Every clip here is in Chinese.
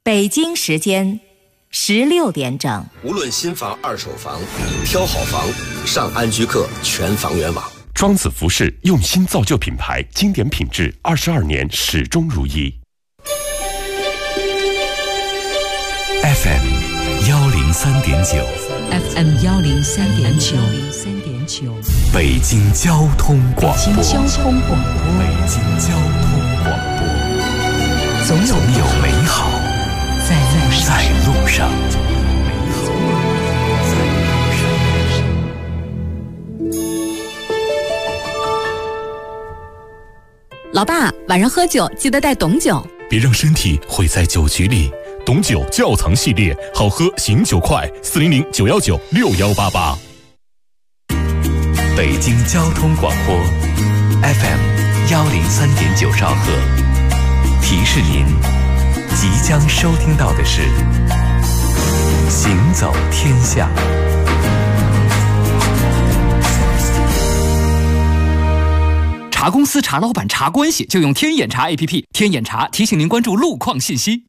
北京时间16点整。 无论新房、二手房，挑好房，上安居客全房源网。 庄子服饰用心造就品牌，经典品质，22年始终如一。 FM 103.9 FM 103.9 北京交通广播。 北京交通广播。 北京交通广播。总有美好在路上。 老爸，晚上喝酒记得带董酒， 别让身体毁在酒局里。董酒窖藏系列，好喝醒酒快，400-919-6188。 北京交通广播 FM 103.9兆赫，提示您即将收听到的是行走天下。 查公司、查老板、查关系，就用天眼查 APP。天眼查提醒您关注路况信息。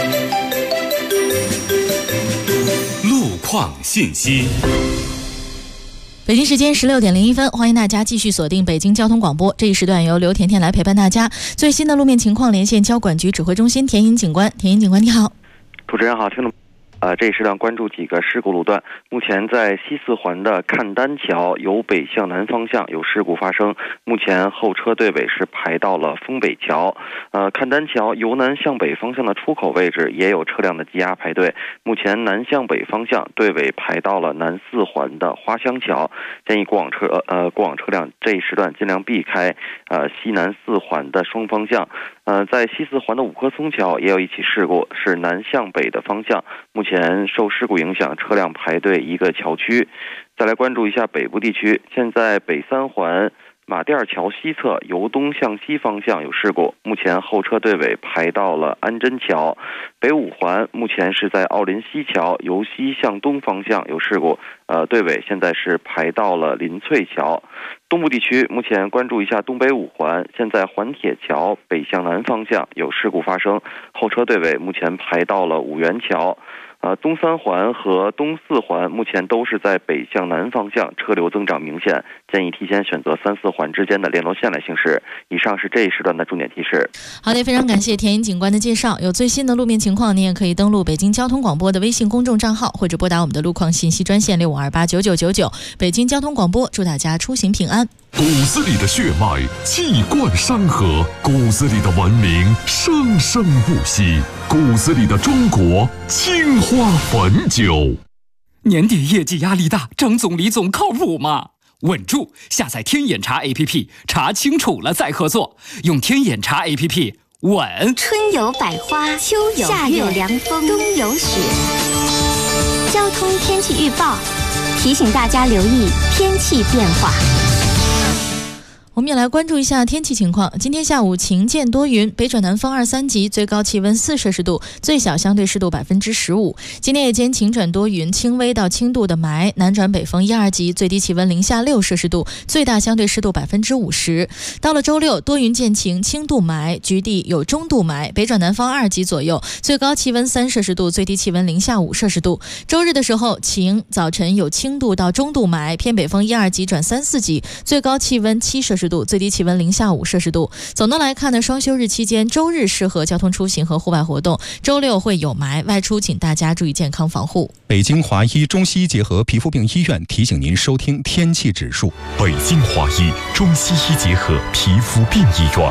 路况信息。 北京时间16点01分，欢迎大家继续锁定北京交通广播。这一时段由刘甜甜来陪伴大家。最新的路面情况，连线交管局指挥中心田颖警官。田颖警官，你好。 主持人好，听众。这一时段关注几个事故路段。目前在西四环的看丹桥由北向南方向有事故发生，目前后车队尾是排到了丰北桥。看丹桥由南向北方向的出口位置也有车辆的积压排队，目前南向北方向队尾排到了南四环的花乡桥，建议过往车辆这一时段尽量避开西南四环的双方向。在西四环的五棵松桥也有一起事故，是南向北的方向，目前受事故影响，车辆排队一个桥区。再来关注一下北部地区，现在北三环马甸桥西侧由东向西方向有事故，目前后车队尾排到了安贞桥。北五环目前是在奥林西桥由西向东方向有事故，队尾现在是排到了林翠桥。东部地区目前关注一下东北五环，现在环铁桥北向南方向有事故发生，后车队尾目前排到了五元桥。东三环和东四环目前都是在北向南方向，车流增长明显，建议提前选择三四环之间的联络线来行驶。以上是这一时段的重点提示。 好的，非常感谢田颖警官的介绍。有最新的路面情况，您也可以登录北京交通广播的微信公众账号，或者拨打我们的路况信息专线65289999。北京交通广播，祝大家出行平安。 骨子里的血脉气贯山河，骨子里的文明生生不息，骨子里的中国青花汾酒。 年底业绩压力大，张总李总靠谱吗？稳住，下载天眼查 APP， 查清楚了再合作。用天眼查 APP， 稳。 春有百花，秋有夏有凉风，冬有雪。交通天气预报提醒大家留意天气变化。 我们也来关注一下天气情况。今天下午晴见多云，北转南风2、3级，最高气温4摄氏度，最小相对湿度15%。今天夜间晴转多云，轻微到轻度的霾，南转北风1、2级，最低气温零下6摄氏度，最大相对湿度50%。到了周六，多云见晴，轻度霾，局地有中度霾，北转南方2级左右，最高气温3摄氏度，最低气温零下5摄氏度。周日的时候晴，早晨有轻度到中度霾，偏北风1、2级转3、4级，最高气温7摄氏度，最低气温零下5摄氏度。总的来看呢，双休日期间，周日适合交通出行和户外活动，周六会有霾，外出请大家注意健康防护。 北京华医中西医结合皮肤病医院提醒您收听天气指数。 北京华医中西医结合皮肤病医院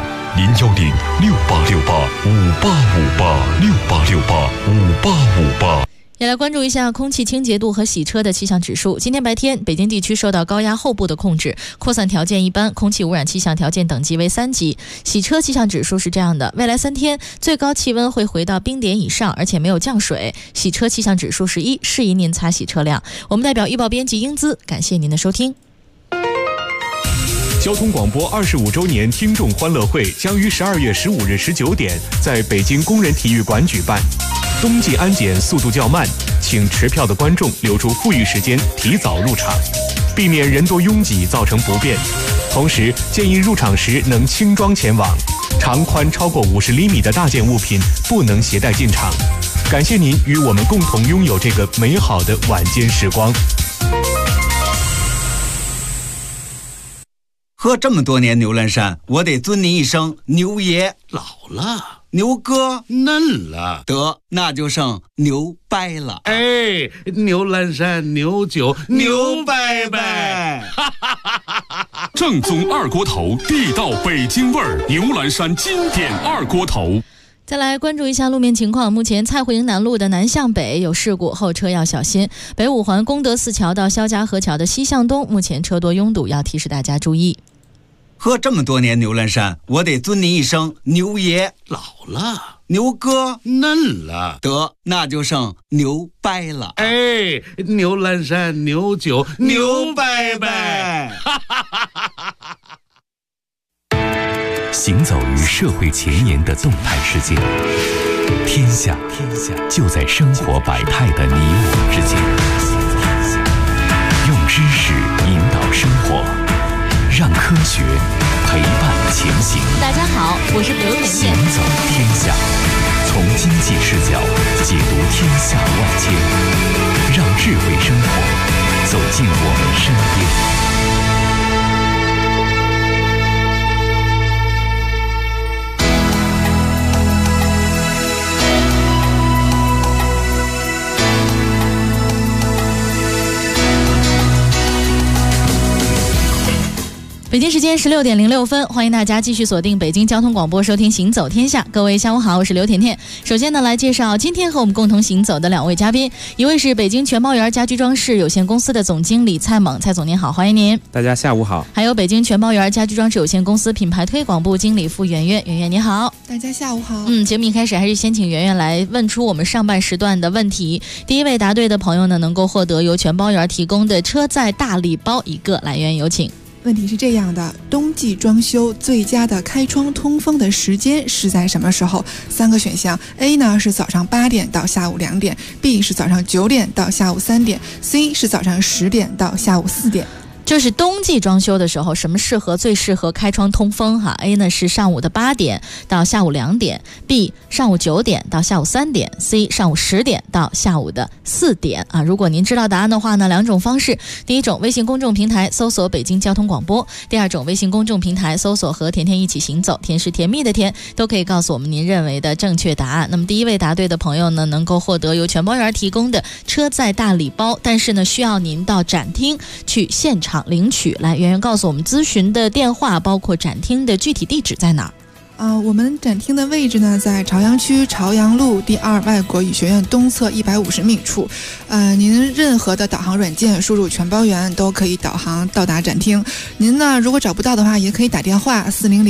，010-6868-5858，6868-5858。 也来关注一下空气清洁度和洗车的气象指数。今天白天，北京地区受到高压后部的控制，扩散条件一般，空气污染气象条件等级为3级。洗车气象指数是这样的：未来3天最高气温会回到冰点以上，而且没有降水。洗车气象指数是1，适宜您擦洗车辆。我们代表预报编辑英姿，感谢您的收听。 交通广播25周年听众欢乐会将于12月15日19点在北京工人体育馆举办。冬季安检速度较慢，请持票的观众留出富裕时间提早入场，避免人多拥挤造成不便。同时建议入场时能轻装前往，长宽超过50厘米的大件物品不能携带进场。 感谢您与我们共同拥有这个美好的晚间时光。 喝这么多年牛栏山，我得尊您一声牛爷。 老了， 牛哥嫩了， 得那就剩牛掰了。 哎，牛栏山牛酒牛掰掰， 正宗二锅头，地道北京味儿，牛栏山经典二锅头。 再来关注一下路面情况，目前蔡慧营南路的南向北有事故，后车要小心。北五环功德寺桥到肖家河桥的西向东，目前车多拥堵，要提示大家注意。 喝这么多年牛栏山，我得尊您一声牛爷。 老了， 牛哥嫩了， 得那就剩牛掰了。 哎，牛栏山牛酒牛掰掰。 行走于社会前沿的动态世界，天下就在生活百态的你我之间。用知识引导生活，让科学陪伴前行。 大家好，我是刘甜甜。 行走天下，从经济视角解读天下万千，让智慧生活走进我们身边。 北京时间16点06分，欢迎大家继续锁定北京交通广播收听行走天下。各位下午好，我是刘甜甜。首先呢，来介绍今天和我们共同行走的两位嘉宾，一位是北京全猫园家居装饰有限公司的总经理蔡猛，蔡总您好，欢迎您。 大家下午好。 还有北京全猫园家居装饰有限公司品牌推广部经理付圆圆，圆圆你好。 大家下午好。 节目一开始还是先请圆圆来问出我们上半时段的问题。第一位答对的朋友呢，能够获得由全猫园提供的车载大礼包一个，来圆圆有请。 问题是这样的，冬季装修最佳的开窗通风的时间是在什么时候？3个选项 A 呢是早上8点到下午2点 B 是早上9点到下午3点 C 是早上10点到下午4点。 就是冬季装修的时候，什么最适合开窗通风哈 ？A 呢是上午的8点到下午2点 ，B 上午9点到下午3点 ，C 上午10点到下午的4点啊。如果您知道答案的话呢，两种方式：第一种，微信公众平台搜索北京交通广播；第二种，微信公众平台搜索和甜甜一起行走，甜是甜蜜的甜，都可以告诉我们您认为的正确答案。那么第一位答对的朋友呢，能够获得由全猫园提供的车载大礼包，但是呢，需要您到展厅去现场领取。来，圆圆告诉我们咨询的电话，包括展厅的具体地址在哪儿？ 我们展厅的位置呢，在朝阳区朝阳路第2外国语学院东侧150米处。您任何的导航软件输入全包园都可以导航到达展厅。您呢，如果找不到的话，也可以打电话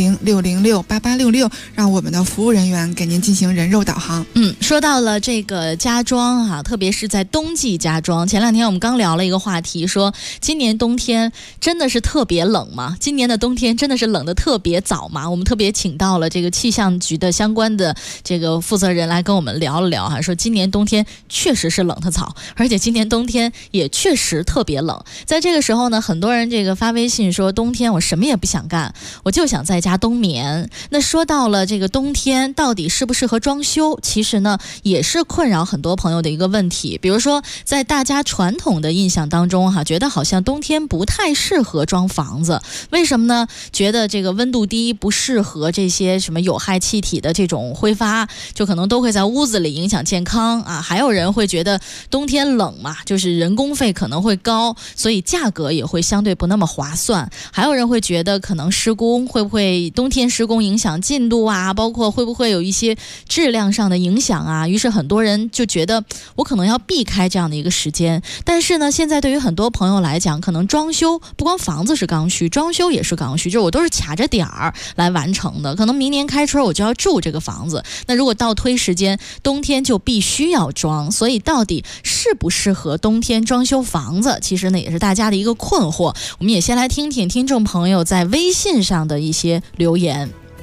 400-606-8866，让我们的服务人员给您进行人肉导航。 说到了这个家装哈，特别是在冬季家装。前2天我们刚聊了一个话题，说今年冬天真的是特别冷吗？今年的冬天真的是冷得特别早吗？我们特别请到了这个气象局的相关的这个负责人来跟我们聊了聊哈，说今年冬天确实是冷得早，而且今年冬天也确实特别冷。在这个时候呢，很多人这个发微信说，冬天我什么也不想干，我就想在家冬眠。那说到了这个冬天到底适不适合装修，其实呢也是困扰很多朋友的一个问题。比如说在大家传统的印象当中哈，觉得好像冬天不太适合装房子，为什么呢？觉得这个温度低，不适合这些什么有害气体的这种挥发，就可能都会在屋子里影响健康啊。还有人会觉得冬天冷嘛，就是人工费可能会高，所以价格也会相对不那么划算。还有人会觉得可能施工会不会冬天施工影响进度啊，包括会不会有一些质量上的影响啊，于是很多人就觉得我可能要避开这样的一个时间。但是呢，现在对于很多朋友来讲，可能装修不光房子是刚需，装修也是刚需，就是我都是卡着点儿来完成的，可能明年开春我就要住这个房子，那如果倒推时间，冬天就必须要装，所以到底适不适合冬天装修房子，其实呢也是大家的一个困惑。我们也先来听听听众朋友在微信上的一些留言。 你好，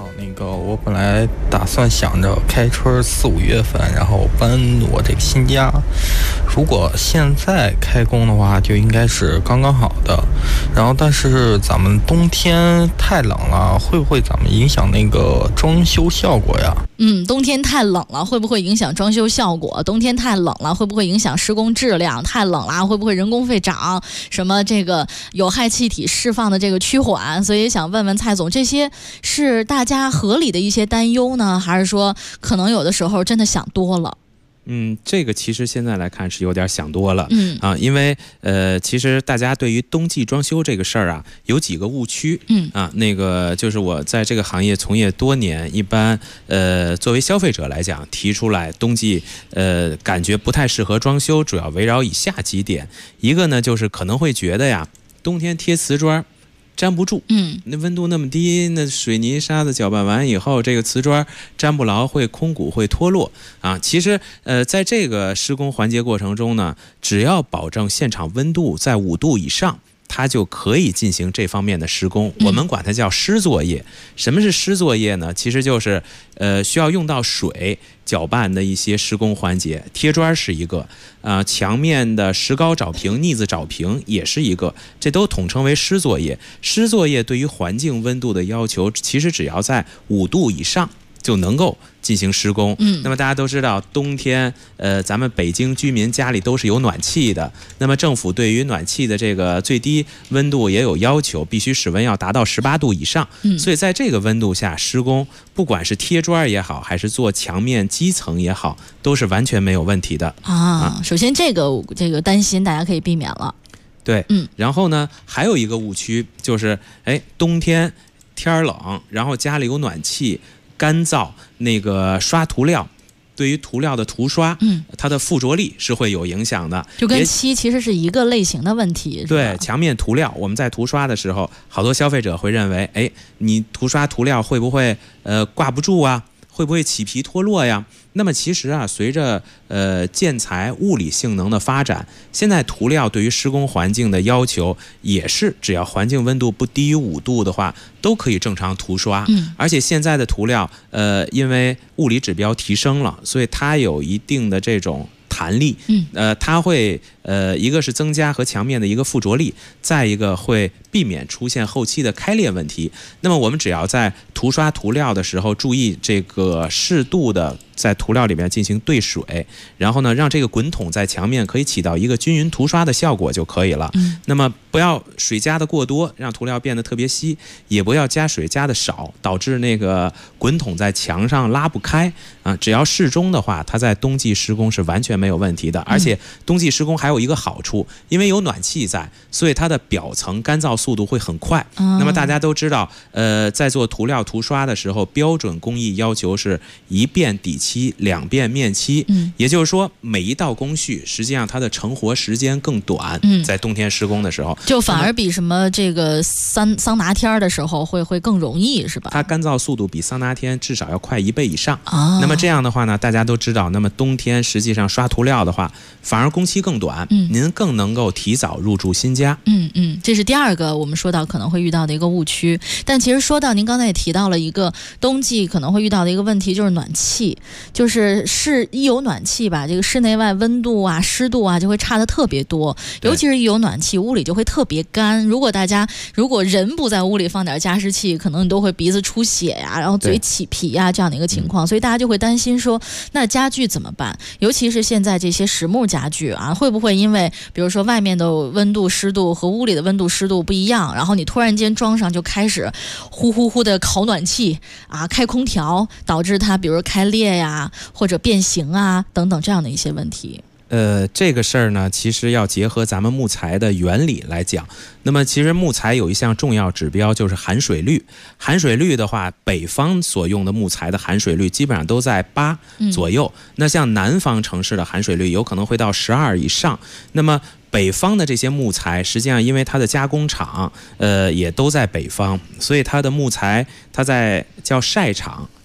好，我本来打算想着开春4、5月份，然后搬我这个新家。如果现在开工的话，就应该是刚刚好的。然后，但是咱们冬天太冷了，会不会咱们影响那个装修效果呀？ 冬天太冷了，会不会影响装修效果？冬天太冷了，会不会影响施工质量？太冷了，会不会人工费涨？什么这个有害气体释放的这个趋缓？所以想问问蔡总，这些是大家合理的一些担忧呢，还是说可能有的时候真的想多了？ 这个其实现在来看是有点想多了，因为其实大家对于冬季装修这个事儿啊，有几个误区，就是我在这个行业从业多年，一般作为消费者来讲，提出来冬季感觉不太适合装修，主要围绕以下几点，一个呢就是可能会觉得呀，冬天贴瓷砖粘不住，那温度那么低，那水泥沙子搅拌完以后，这个瓷砖粘不牢，会空鼓，会脱落啊。其实在这个施工环节过程中呢，只要保证现场温度在5度以上，它就可以进行这方面的施工，我们管它叫湿作业。什么是湿作业呢？其实就是需要用到水搅拌的一些施工环节，贴砖是一个，墙面的石膏找平、腻子找平也是一个，这都统称为湿作业。湿作业对于环境温度的要求，其实只要在5度以上就能够进行施工。那么大家都知道，冬天咱们北京居民家里都是有暖气的，那么政府对于暖气的这个最低温度也有要求，必须室温要达到18度以上。所以在这个温度下施工，不管是贴砖也好，还是做墙面基层也好，都是完全没有问题的首先这个担心大家可以避免了。 对，然后呢，还有一个误区就是，冬天天冷，然后家里有暖气，干燥，那个刷涂料，对于涂料的涂刷，它的附着力是会有影响的， 就跟漆其实是一个类型的问题。 对，墙面涂料，我们在涂刷的时候，好多消费者会认为，你涂刷涂料会不会挂不住啊？会不会起皮脱落呀？那么其实啊，随着建材物理性能的发展，现在涂料对于施工环境的要求也是，只要环境温度不低于5度的话，都可以正常涂刷。而且现在的涂料，因为物理指标提升了，所以它有一定的这种弹力，它会一个是增加和墙面的一个附着力，再一个会避免出现后期的开裂问题。那么我们只要在涂刷涂料的时候注意这个适度的在涂料里面进行兑水，然后呢让这个滚筒在墙面可以起到一个均匀涂刷的效果就可以了。那么不要水加的过多，让涂料变得特别稀，也不要加水加的少，导致那个滚筒在墙上拉不开啊。只要适中的话，它在冬季施工是完全没有问题的。而且冬季施工还有一个好处，因为有暖气在，所以它的表层干燥速度会很快。那么大家都知道，在做涂料涂刷的时候，标准工艺要求是1遍底漆2遍面漆，也就是说每一道工序实际上它的成活时间更短。在冬天施工的时候， 就反而比什么这个桑拿天的时候会更容易，是吧？ 它干燥速度比桑拿天至少要快1倍以上。那么这样的话呢，大家都知道，那么冬天实际上刷涂料的话，反而工期更短，您更能够提早入住新家。 这是第二个我们说到可能会遇到的一个误区。但其实说到您刚才也提到了一个冬季可能会遇到的一个问题，就是暖气，就是一有暖气吧，这个室内外温度啊、湿度啊就会差得特别多，尤其是一有暖气，屋里就会特别干。如果人不在屋里放点加湿器，可能你都会鼻子出血呀，然后嘴起皮呀这样的一个情况。所以大家就会担心说，那家具怎么办？尤其是现在这些实木家具啊，会不会因为比如说外面的温度湿度和屋里的温度湿度不一样，然后你突然间装上就开始呼呼呼的烤暖气啊，开空调，导致它比如开裂呀或者变形啊等等这样的一些问题。 这个事儿呢，其实要结合咱们木材的原理来讲。那么其实木材有一项重要指标，就是含水率。含水率的话，北方所用的木材的含水率基本上都在8左右，那像南方城市的含水率有可能会到12以上。那么北方的这些木材，实际上因为它的加工厂也都在北方，所以它的木材它在叫晒场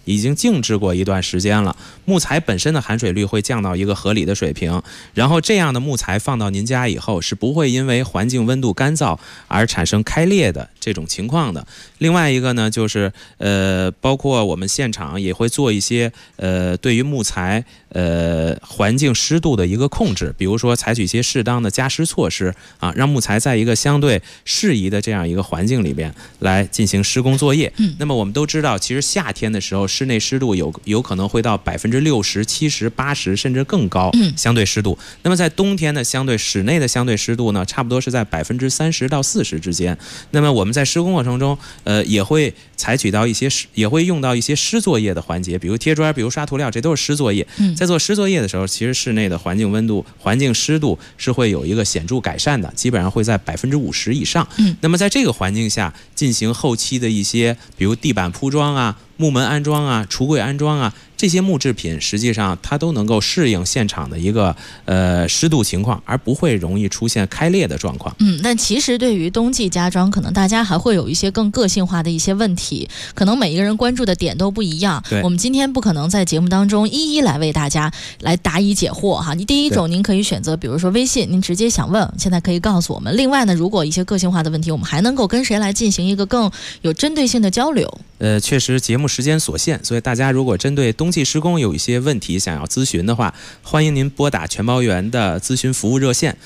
已经静置过一段时间了，木材本身的含水率会降到一个合理的水平，然后这样的木材放到您家以后是不会因为环境温度干燥而产生开裂的这种情况的。另外一个呢，就是包括我们现场也会做一些对于木材环境湿度的一个控制，比如说采取一些适当的加湿措施啊，让木材在一个相对适宜的这样一个环境里边来进行施工作业。那么我们都知道，其实夏天的时候室内湿度有可能会到60%、70%、80%甚至更高相对湿度。那么在冬天的室内的相对湿度呢，差不多是在30%到40%之间。那么我们在施工过程中，也会用到一些湿作业的环节，比如贴砖，比如刷涂料，这都是湿作业。在做湿作业的时候，其实室内的环境温度、环境湿度是会有一个显著改善的，基本上会在50%以上。那么在这个环境下进行后期的一些，比如地板铺装啊、木门安装啊、橱柜安装啊，这些木制品实际上它都能够适应现场的一个湿度情况，而不会容易出现开裂的状况。 但其实对于冬季家装，可能大家还会有一些更个性化的一些问题，可能每一个人关注的点都不一样。我们今天不可能在节目当中一一来为大家来答疑解惑哈。第一种您可以选择，比如说微信，您直接想问，现在可以告诉我们。另外呢，如果一些个性化的问题，我们还能够跟谁来进行一个更有针对性的交流？ 确实节目时间所限，所以大家如果针对冬季施工有一些问题想要咨询的话，欢迎您拨打全包园的咨询服务热线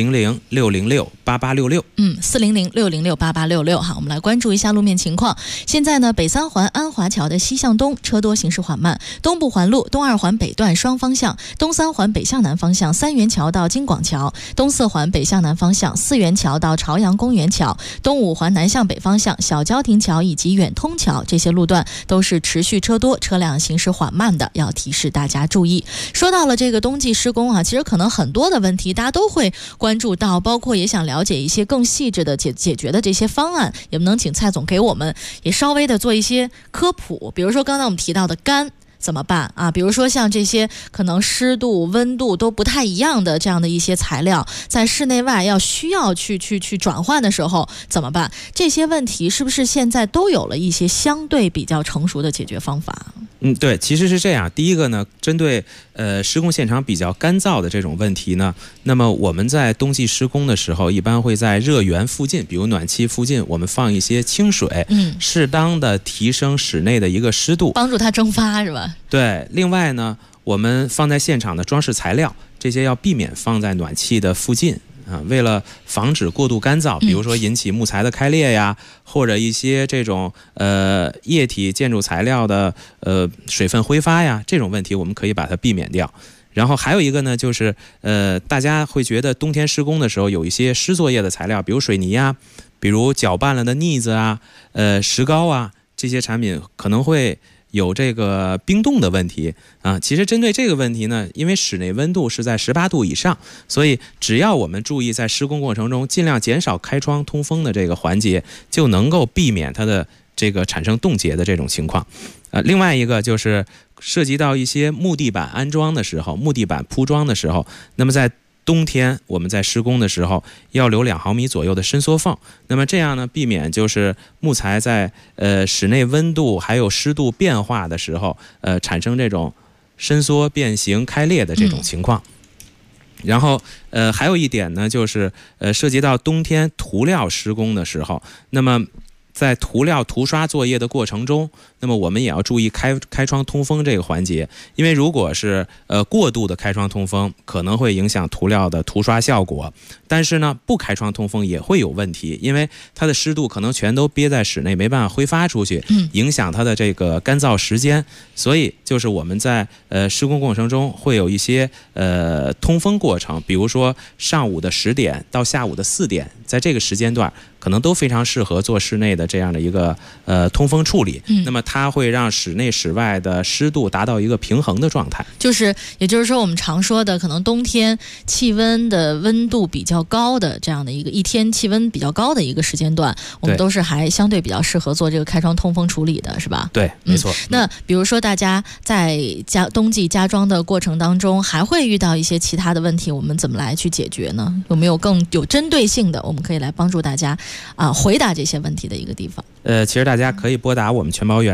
400-606-8866。400-606-8866哈。我们来关注一下路面情况。现在呢，北三环安华桥的西向东车多，行驶缓慢；东部环路东二环北段双方向，东三环北向南方向三元桥到金广桥，东四环北向南方向四元桥到朝阳公园桥，东五环南向北方向小交亭桥以及远通桥，这些路段都是持续车多，车辆行驶缓慢的，要提示大家注意。说到了这个冬季施工啊，其实可能很多的问题大家都会关注到，包括也想了解一些更细致的解决的这些方案，也不能请蔡总给我们也稍微的做一些科普。比如说刚才我们提到的干怎么办啊？比如说像这些可能湿度、温度都不太一样的这样的一些材料，在室内外需要去转换的时候怎么办？这些问题是不是现在都有了一些相对比较成熟的解决方法？ 对，其实是这样。第一个呢，针对施工现场比较干燥的这种问题呢，那么我们在冬季施工的时候，一般会在热源附近，比如暖气附近，我们放一些清水，适当的提升室内的一个湿度， 帮助它蒸发，是吧？ 对。另外呢，我们放在现场的装饰材料，这些要避免放在暖气的附近。为了防止过度干燥，比如说引起木材的开裂呀，或者一些这种液体建筑材料的水分挥发呀，这种问题我们可以把它避免掉。然后还有一个呢，就是大家会觉得冬天施工的时候有一些湿作业的材料，比如水泥啊，比如搅拌了的腻子啊、石膏啊，这些产品可能会有这个冰冻的问题啊。其实针对这个问题呢，因为室内温度是在18度以上，所以只要我们注意在施工过程中尽量减少开窗通风的这个环节，就能够避免它的这个产生冻结的这种情况。另外一个就是涉及到一些木地板安装的时候、木地板铺装的时候，那么在冬天我们在施工的时候要留2毫米左右的伸缩缝，那么这样呢，避免就是木材在室内温度还有湿度变化的时候产生这种伸缩、变形、开裂的这种情况。然后还有一点呢，就是涉及到冬天涂料施工的时候，那么在涂料涂刷作业的过程中，那么我们也要注意开窗通风这个环节，因为如果是过度的开窗通风，可能会影响涂料的涂刷效果。但是呢，不开窗通风也会有问题，因为它的湿度可能全都憋在室内，没办法挥发出去，影响它的这个干燥时间。所以就是我们在施工过程中会有一些通风过程，比如说上午的10点到下午的4点，在这个时间段可能都非常适合做室内的这样的一个通风处理。那么它会让室内室外的湿度达到一个平衡的状态。 也就是说我们常说的可能冬天气温的温度比较高的这样的一天气温比较高的一个时间段，我们都是还相对比较适合做这个开窗通风处理的，是吧？ 对，没错。 那比如说大家在冬季家装的过程当中还会遇到一些其他的问题，我们怎么来去解决呢？有没有更有针对性的我们可以来帮助大家回答这些问题的一个地方？ 其实大家可以拨打我们全包园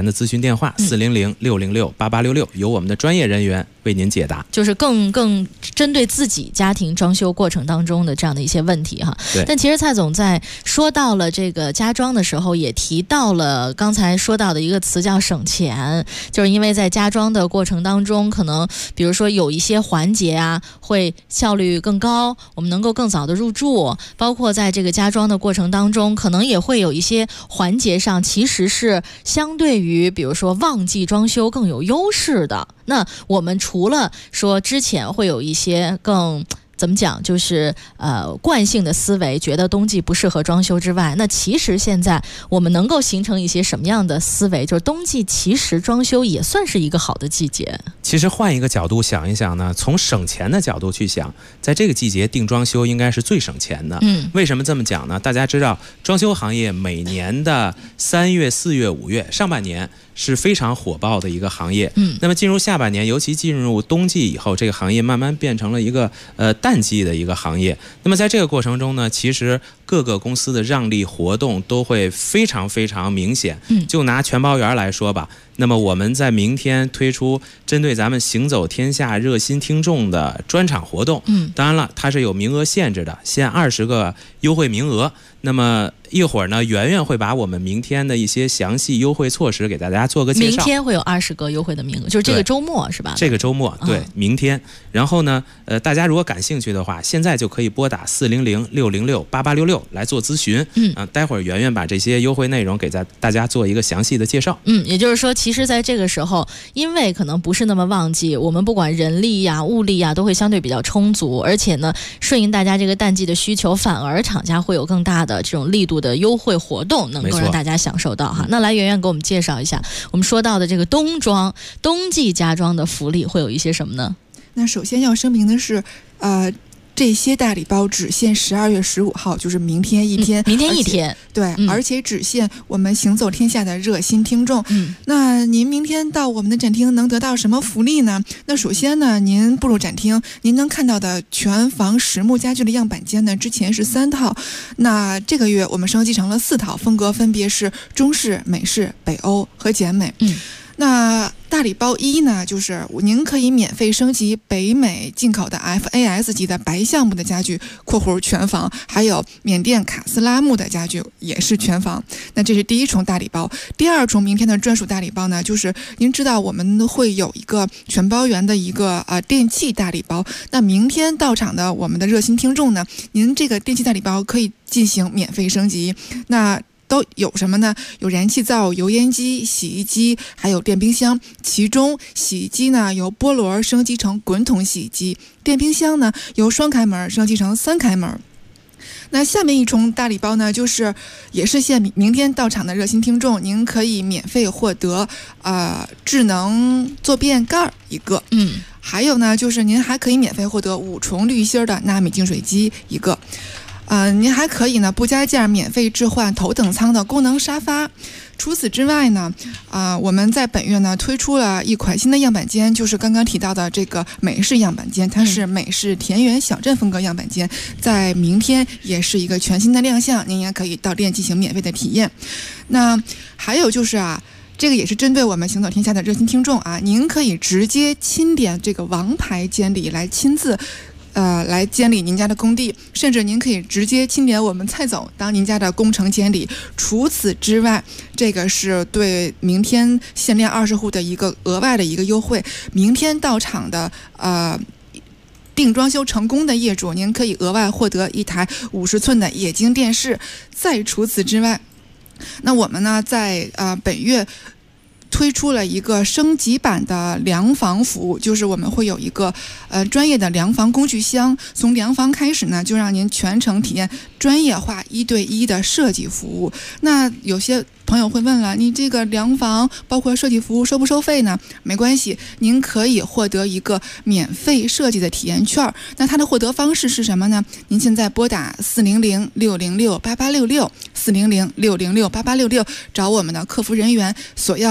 的咨询电话400-606-8866，由我们的专业人员为您解答， 就是更针对自己家庭装修过程当中的这样的一些问题哈。 对。 但其实蔡总在说到了这个家装的时候，也提到了刚才说到的一个词叫省钱，就是因为在家装的过程当中，可能比如说有一些环节啊会效率更高，我们能够更早的入住，包括在这个家装的过程当中，可能也会有一些环节上其实是相对于比如说旺季装修更有优势的。那我们除了说之前会有一些更怎么讲，就是惯性的思维，觉得冬季不适合装修之外，那其实现在我们能够形成一些什么样的思维，就是冬季其实装修也算是一个好的季节。 其实换一个角度想一想呢，从省钱的角度去想，在这个季节定装修应该是最省钱的。为什么这么讲呢？大家知道装修行业每年的3月、4月、5月上半年是非常火爆的一个行业。那么进入下半年，尤其进入冬季以后，这个行业慢慢变成了一个淡季的一个行业。那么在这个过程中呢，其实各个公司的让利活动都会非常非常明显。就拿全包园来说吧，那么我们在明天推出针对咱们行走天下热心听众的专场活动。当然了，它是有名额限制的，限20个优惠名额。那么一会儿呢，圆圆会把我们明天的一些详细优惠措施给大家做个介绍。 明天会有20个优惠的名额，就是这个周末是吧？ 这个周末，对，明天。然后呢，大家如果感兴趣的话，现在就可以拨打400-606-8866来做咨询。待会儿圆圆把这些优惠内容给大家做一个详细的介绍。 也就是说，其实在这个时候，因为可能不是那么旺季，我们不管人力呀、物力呀，都会相对比较充足，而且呢，顺应大家这个淡季的需求，反而厂家会有更大的这种力度的优惠活动，能够让大家享受到哈。那来圆圆给我们介绍一下，我们说到的这个冬季家装的福利会有一些什么呢？ 那首先要声明的是，这些大礼包只限12月15号，就是明天一天。 明天一天， 对，而且只限我们行走天下的热心听众。那您明天到我们的展厅能得到什么福利呢？那首先呢，您步入展厅，您能看到的全房实木家具的样板间呢，之前是3套，那这个月我们升级成了4套，风格分别是中式、美式、北欧和简美。那大礼包1呢，就是您可以免费升级北美进口的 FAS 级的白橡木的家具（括弧全房），还有缅甸卡斯拉木的家具也是全房。那这是第一重大礼包。第二重明天的专属大礼包呢，就是您知道我们会有一个全包园的一个电器大礼包。那明天到场的我们的热心听众呢，您这个电器大礼包可以进行免费升级。那都有什么呢？有燃气灶、油烟机、洗衣机，还有电冰箱。其中洗衣机呢由波轮升级成滚筒洗衣机，电冰箱呢由双开门升级成3开门。那下面一重大礼包呢，就是也是限明天到场的热心听众，您可以免费获得智能坐便盖一个。还有呢，就是您还可以免费获得5重滤芯的纳米净水机一个。您还可以呢不加价免费置换头等舱的功能沙发。除此之外呢，我们在本月呢推出了一款新的样板间，就是刚刚提到的这个美式样板间，它是美式田园小镇风格样板间，在明天也是一个全新的亮相，您也可以到店进行免费的体验。那还有就是这个也是针对我们行走天下的热心听众您可以直接亲点这个王牌监理来亲自来监理您家的工地，甚至您可以直接钦点我们蔡总当您家的工程监理。除此之外，这个是对明天限量20户的一个额外的一个优惠。明天到场的定装修成功的业主，您可以额外获得一台50寸的液晶电视。再除此之外，那我们呢在本月推出了一个升级版的量房服务，就是我们会有一个专业的量房工具箱，从量房开始呢，就让您全程体验专业化1对1的设计服务。那有些朋友会问了，你这个量房包括设计服务收不收费呢？没关系，您可以获得一个免费设计的体验券。那它的获得方式是什么呢？您现在拨打400-606-8866 400-606-8866，找我们的客服人员索要一个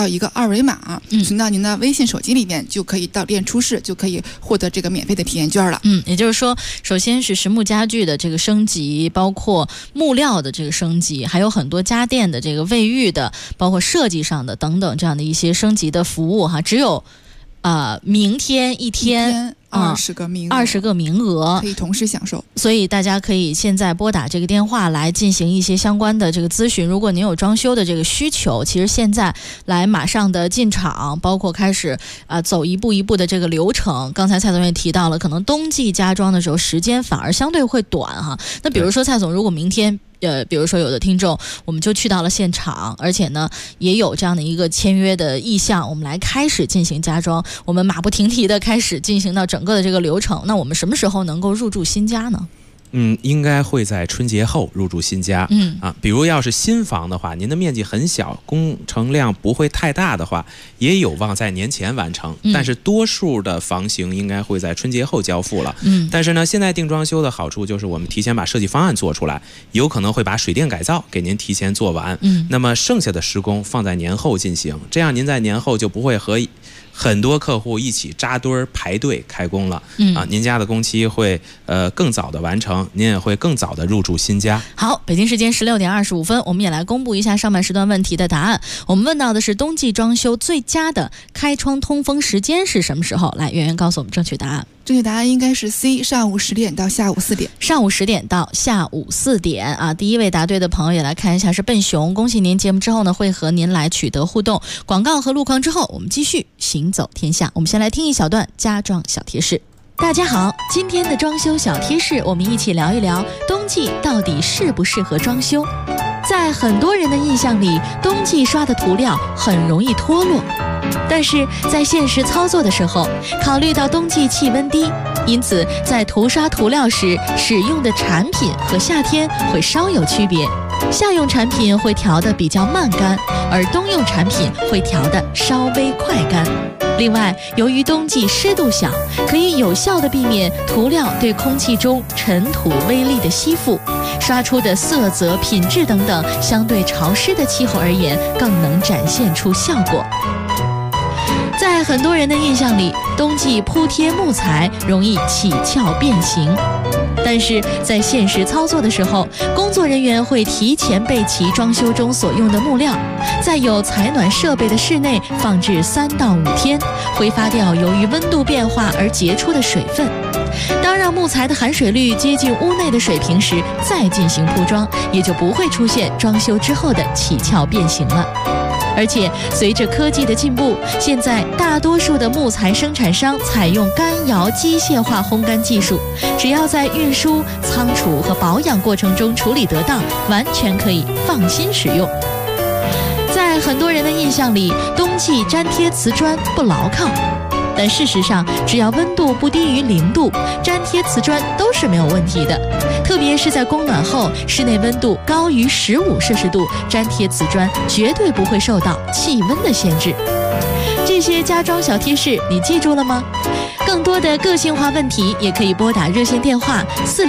二维码，存到您的微信手机里面，就可以到店出示，就可以获得这个免费的体验券了。 也就是说，首先是实木家具的这个升级，包括木料的这个升级，还有很多家电的这个卫浴的，包括设计上的等等这样的一些升级的服务哈，只有明天一天。 20个名额可以同时享受， 所以大家可以现在拨打这个电话来进行一些相关的这个咨询。如果您有装修的这个需求，其实现在来马上的进场，包括开始走一步一步的这个流程。刚才蔡总也提到了，可能冬季家装的时候时间反而相对会短哈。那比如说蔡总，如果明天比如说有的听众我们就去到了现场，而且呢也有这样的一个签约的意向，我们来开始进行家装，我们马不停蹄的开始进行到整个的这个流程，那我们什么时候能够入住新家呢？ 应该会在春节后入住新家。比如要是新房的话，您的面积很小，工程量不会太大的话，也有望在年前完成。但是多数的房型应该会在春节后交付了。但是呢，现在定装修的好处就是我们提前把设计方案做出来，有可能会把水电改造给您提前做完。那么剩下的施工放在年后进行，这样您在年后就不会和很多客户一起扎堆排队开工了。您家的工期会更早的完成，您也会更早的入住新家。 好，北京时间16点25分，我们也来公布一下上半时段问题的答案。我们问到的是冬季装修最佳的开窗通风时间是什么时候？来，圆圆告诉我们正确答案。 正确答案应该是 C， 上午10点到下午4点。 上午10点到下午4点啊！第一位答对的朋友也来看一下是笨熊，恭喜您！节目之后呢会和您来取得互动。广告和路况之后，我们继续行走天下。我们先来听一小段家装小贴士。大家好，今天的装修小贴士，我们一起聊一聊冬季到底适不适合装修。在很多人的印象里，冬季刷的涂料很容易脱落，但是在现实操作的时候，考虑到冬季气温低，因此在涂刷涂料时使用的产品和夏天会稍有区别。夏用产品会调得比较慢干，而冬用产品会调得稍微快干。另外，由于冬季湿度小，可以有效地避免涂料对空气中尘土微粒的吸附，刷出的色泽、品质等等，相对潮湿的气候而言，更能展现出效果。在很多人的印象里，冬季铺贴木材容易起翘变形，但是在现实操作的时候，工作人员会提前备齐装修中所用的木料，在有采暖设备的室内放置3到5天，挥发掉由于温度变化而结出的水分。当让木材的含水率接近屋内的水平时，再进行铺装，也就不会出现装修之后的起翘变形了。而且随着科技的进步，现在大多数的木材生产商采用干窑机械化烘干技术，只要在运输、仓储和保养过程中处理得当，完全可以放心使用。在很多人的印象里，冬季粘贴瓷砖不牢靠，但事实上，只要温度不低于0度，粘贴瓷砖都是没有问题的。特别是在供暖后，室内温度高于15摄氏度，粘贴瓷砖绝对不会受到气温的限制。这些家装小贴士你记住了吗？更多的个性化问题也可以拨打热线电话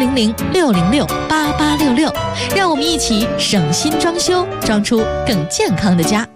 400-606-8866，让我们一起省心装修，装出更健康的家。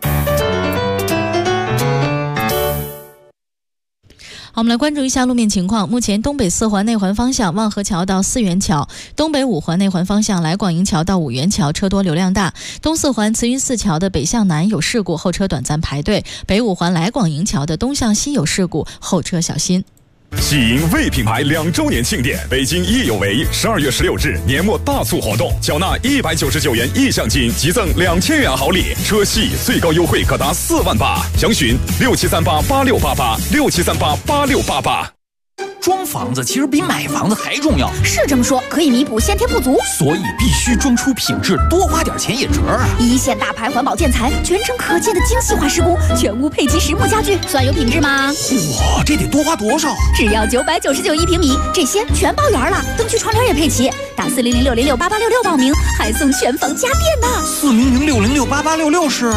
好，我们来关注一下路面情况。目前东北4环内环方向望河桥到4元桥，东北5环内环方向来广营桥到5元桥车多流量大。东4环慈云寺桥的北向南有事故，后车短暂排队。北5环来广营桥的东向西有事故，后车小心。 喜迎魏品牌2周年庆典，北京益有为12月16日年末大促活动，缴纳199元意向金，即赠2000元好礼，车系最高优惠可达4万8，详询67388688，67388688。 装房子其实比买房子还重要， 是这么说，可以弥补先天不足， 所以必须装出品质，多花点钱也值啊！ 一线大牌环保建材，全程可见的精细化施工，全屋配齐实木家具，算有品质吗？ 哇，这得多花多少？ 只要9991平米，这些全包圆了，灯具窗帘也配齐。打400-606-8866报名，还送全房家电呢。 400-606-8866是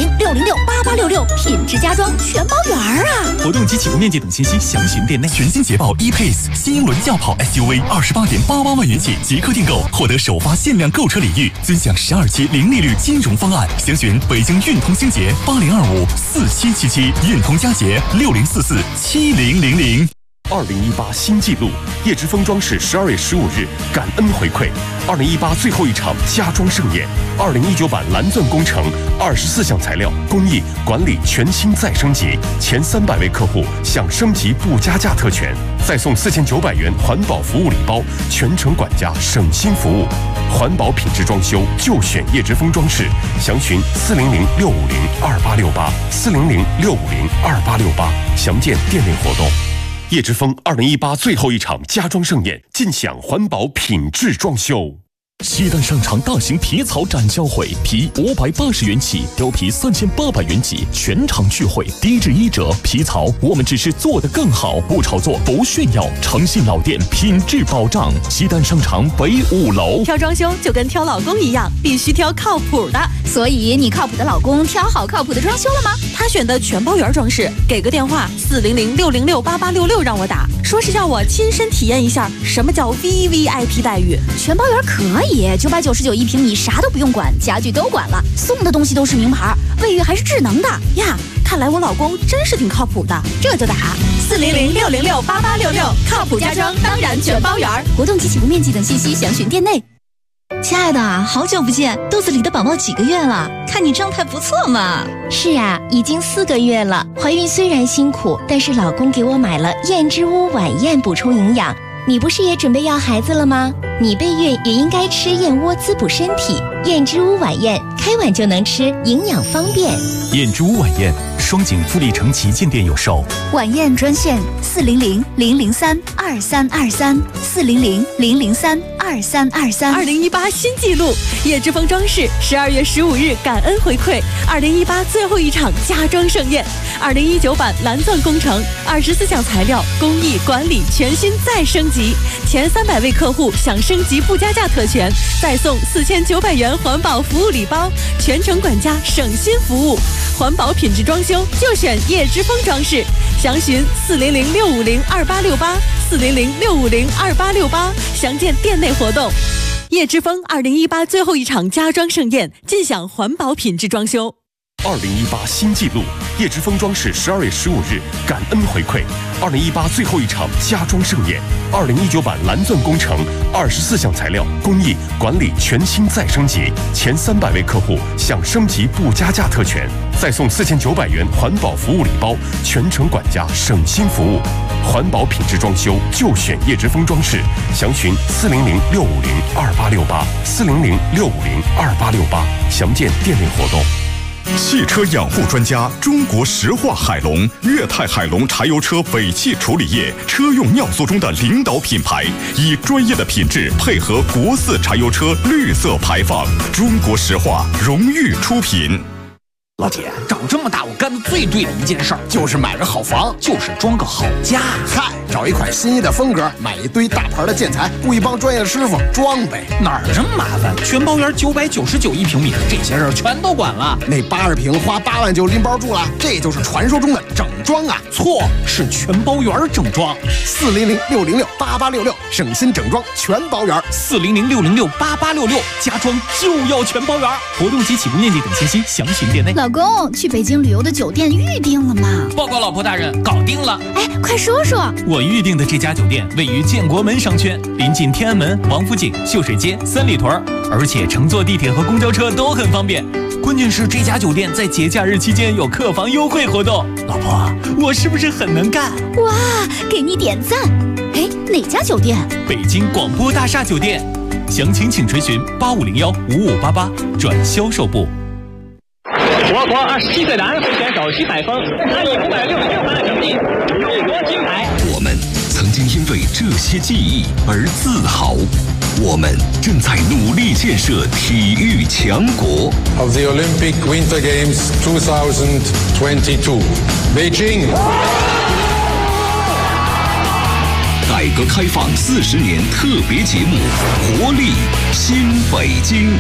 400-606-8866，品质家装全包圆啊！ 活动及起步面积等信息详询店内。全新洁豹 E-Pace 新英伦轿跑 SUV28.88万元起即刻订购，获得首发限量购车礼遇，尊享12期零利率金融方案。详询北京运通星捷80254777，运通佳捷60447000。 2018新纪录，叶之峰装饰12月15日感恩回馈2018最后一场家装盛宴，2019版蓝钻工程24项材料工艺管理全新再升级，前300位客户享升级不加价特权，再送4900元环保服务礼包，全程管家省心服务，环保品质装修就选叶之峰装饰，详询400-650-2868，400-650-2868，详见店内活动。叶之峰2018最后一场家装盛宴，尽享环保品质装修。 西单商场大型皮草展销会，皮580元起，貂皮3800元起，全场聚会，低至1折。皮草我们只是做得更好，不炒作，不炫耀，诚信老店，品质保障。西单商场北5楼。 挑装修就跟挑老公一样，必须挑靠谱的。 所以你靠谱的老公挑好靠谱的装修了吗？ 他选的全包圆装饰，给个电话400-606-8866让我打，说是要我亲身体验一下什么叫 VVIP 待遇。 全包圆可以，999一平米，啥都不用管，家具都管了，送的东西都是名牌，卫浴还是智能的呀。看来我老公真是挺靠谱的，这就打400-606-8866，靠谱家装当然全包圆。 活动及起步面积等信息详询店内。 亲爱的，好久不见，肚子里的宝宝几个月了？看你状态不错嘛。 是啊，已经4个月了。怀孕虽然辛苦，但是老公给我买了燕之屋晚宴补充营养。你不是也准备要孩子了吗？你备孕也应该吃燕窝滋补身体。燕之屋晚宴，开碗就能吃，营养方便。 燕之屋晚宴，双井富力城旗舰店有售。 晚宴专线 400-003-233，400-003-2323。2018新纪录，叶之峰装饰12月15日感恩回馈2018最后一场家装盛宴，2019版蓝钻工程24项材料工艺管理全新再升级，前300位客户享升级不加价特权，再送4900元环保服务礼包，全程管家省心服务，环保品质装修就选叶之峰装饰，详询400-650-2868，400-650-2868，详见店内活动。叶之峰2018最后一场家装盛宴，尽享环保品质装修。 2018新纪录，叶之峰装饰12月15日感恩回馈2018最后一场家装盛宴，2019版蓝钻工程24项材料工艺管理全新再升级，前300位客户享升级不加价特权，再送4900元环保服务礼包，全程管家省心服务，环保品质装修就选叶之峰装饰，详询400-650-2868，400-650-2868，详见店内活动。 汽车养护专家中国石化海龙，粤泰海龙柴油车尾气处理液车用尿素中的领导品牌，以专业的品质配合国4柴油车绿色排放，中国石化荣誉出品。 老铁，长这么大我干的最对的一件事儿，就是买个好房，就是装个好家。 嗨，找一款心仪的风格，买一堆大牌的建材，雇一帮专业的师傅装呗。 哪儿这么麻烦？全包圆999一平米，这些事儿全都管了。 那80平花8万就拎包住了，这就是传说中的整装啊！ 错，是全包圆整装。 400-606-8866，省心整装全包圆。 400-606-8866，家装就要全包圆。活动及起步面积等信息详询店内。 老公，去北京旅游的酒店预定了吗？ 报告老婆大人，搞定了。 哎，快说说。 我预定的这家酒店位于建国门商圈，临近天安门、王府井、秀水街、三里屯，而且乘坐地铁和公交车都很方便。关键是这家酒店在节假日期间有客房优惠活动。老婆，我是不是很能干？ 哇，给你点赞。哎，哪家酒店？ 北京广播大厦酒店。详情请垂询8501-5588转销售部。 我国27岁男会选手徐海峰，他以566分的成绩勇夺金牌。 我们曾经因为这些记忆而自豪，我们正在努力建设体育强国。 Of the Olympic Winter Games 2022, Beijing。 改革开放40年特别节目，活力新北京。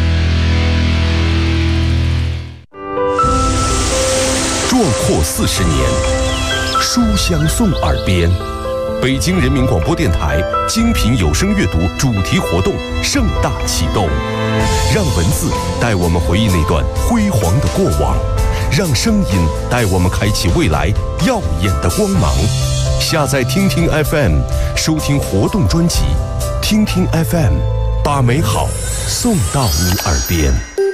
壮阔40年，书香送耳边， 北京人民广播电台精品有声阅读主题活动盛大启动，让文字带我们回忆那段辉煌的过往，让声音带我们开启未来耀眼的光芒。下载听听 FM， 收听活动专辑，听听 FM， 把美好送到你耳边。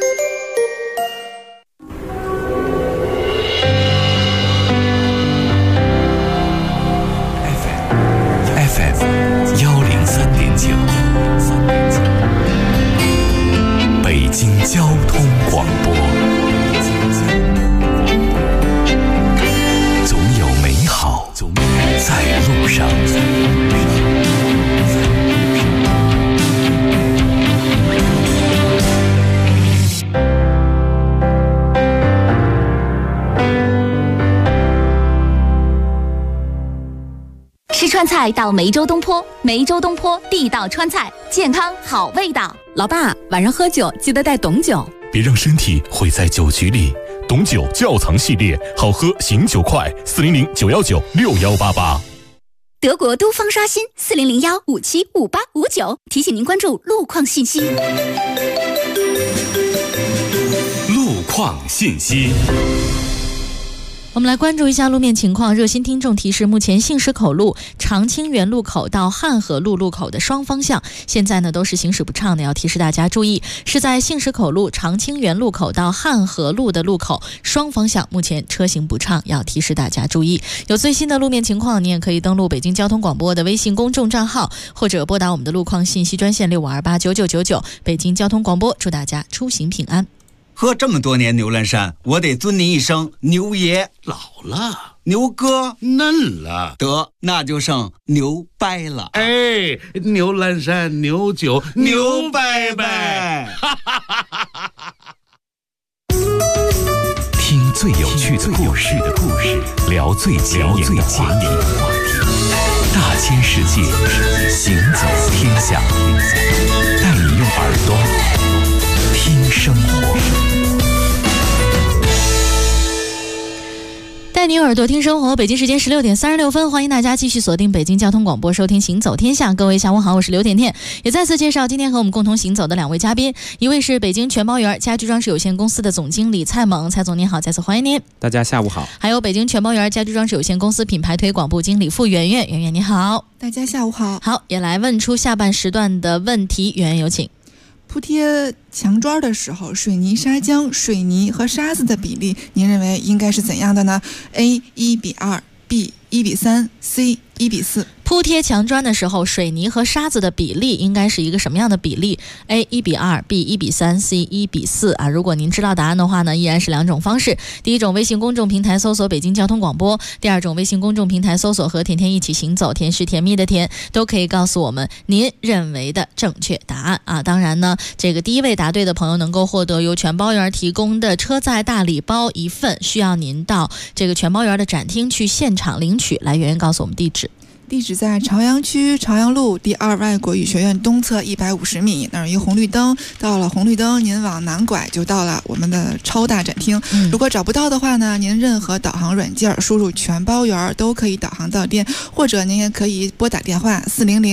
北京交通广播，总有美好在路上。 吃川菜到梅州东坡，梅州东坡地道川菜，健康好味道。 老爸，晚上喝酒记得带董酒， 别让身体毁在酒局里。董酒窖藏系列，好喝醒酒快，400-919-6188。 德国都方刷新400-575859，提醒您关注路况信息。 路况信息。 我们来关注一下路面情况。热心听众提示，目前信实口路长清园路口到汉河路路口的双方向现在呢都是行驶不畅的，要提示大家注意，是在信实口路长清园路口到汉河路的路口双方向目前车行不畅，要提示大家注意。有最新的路面情况，你也可以登录北京交通广播的微信公众账号，或者拨打我们的路况信息专线65289999。北京交通广播，祝大家出行平安。 喝这么多年牛栏山，我得尊您一声牛爷。 老了， 牛哥嫩了， 得那就剩牛掰了。 哎，牛栏山牛酒牛掰掰， 听最有趣的故事，聊最前沿的话题，大千世界，行走天下，带你用耳朵听生活。 带你耳朵听生活，北京时间16点36分，欢迎大家继续锁定北京交通广播，收听行走天下。各位下午好，我是刘甜甜，也再次介绍今天和我们共同行走的两位嘉宾，一位是北京全包园家居装饰有限公司的总经理蔡猛，蔡总您好，再次欢迎您。 大家下午好。 还有北京全包园家居装饰有限公司品牌推广部经理傅圆圆，圆圆你好。 大家下午好。 好，也来问出下半时段的问题，圆圆有请。 铺贴墙砖的时候，水泥砂浆、水泥和沙子的比例，您认为应该是怎样的呢？ A 1:2， B 1:3， C 1:4。 铺贴墙砖的时候，水泥和沙子的比例应该是一个什么样的比例？ A 1:2， B 1:3， C 1:4啊。如果您知道答案的话呢，依然是两种方式。第一种，微信公众平台搜索北京交通广播；第二种，微信公众平台搜索和甜甜一起行走，甜是甜蜜的甜，都可以告诉我们您认为的正确答案啊。当然呢，这个第一位答对的朋友能够获得由全包园提供的车载大礼包一份，需要您到这个全包园的展厅去现场领取。来，圆圆告诉我们地址。 地址在朝阳区朝阳路第2外国语学院东侧150米，那儿有一红绿灯，到了红绿灯您往南拐就到了我们的超大展厅。如果找不到的话呢，您任何导航软件输入全包园都可以导航到店，或者您也可以拨打电话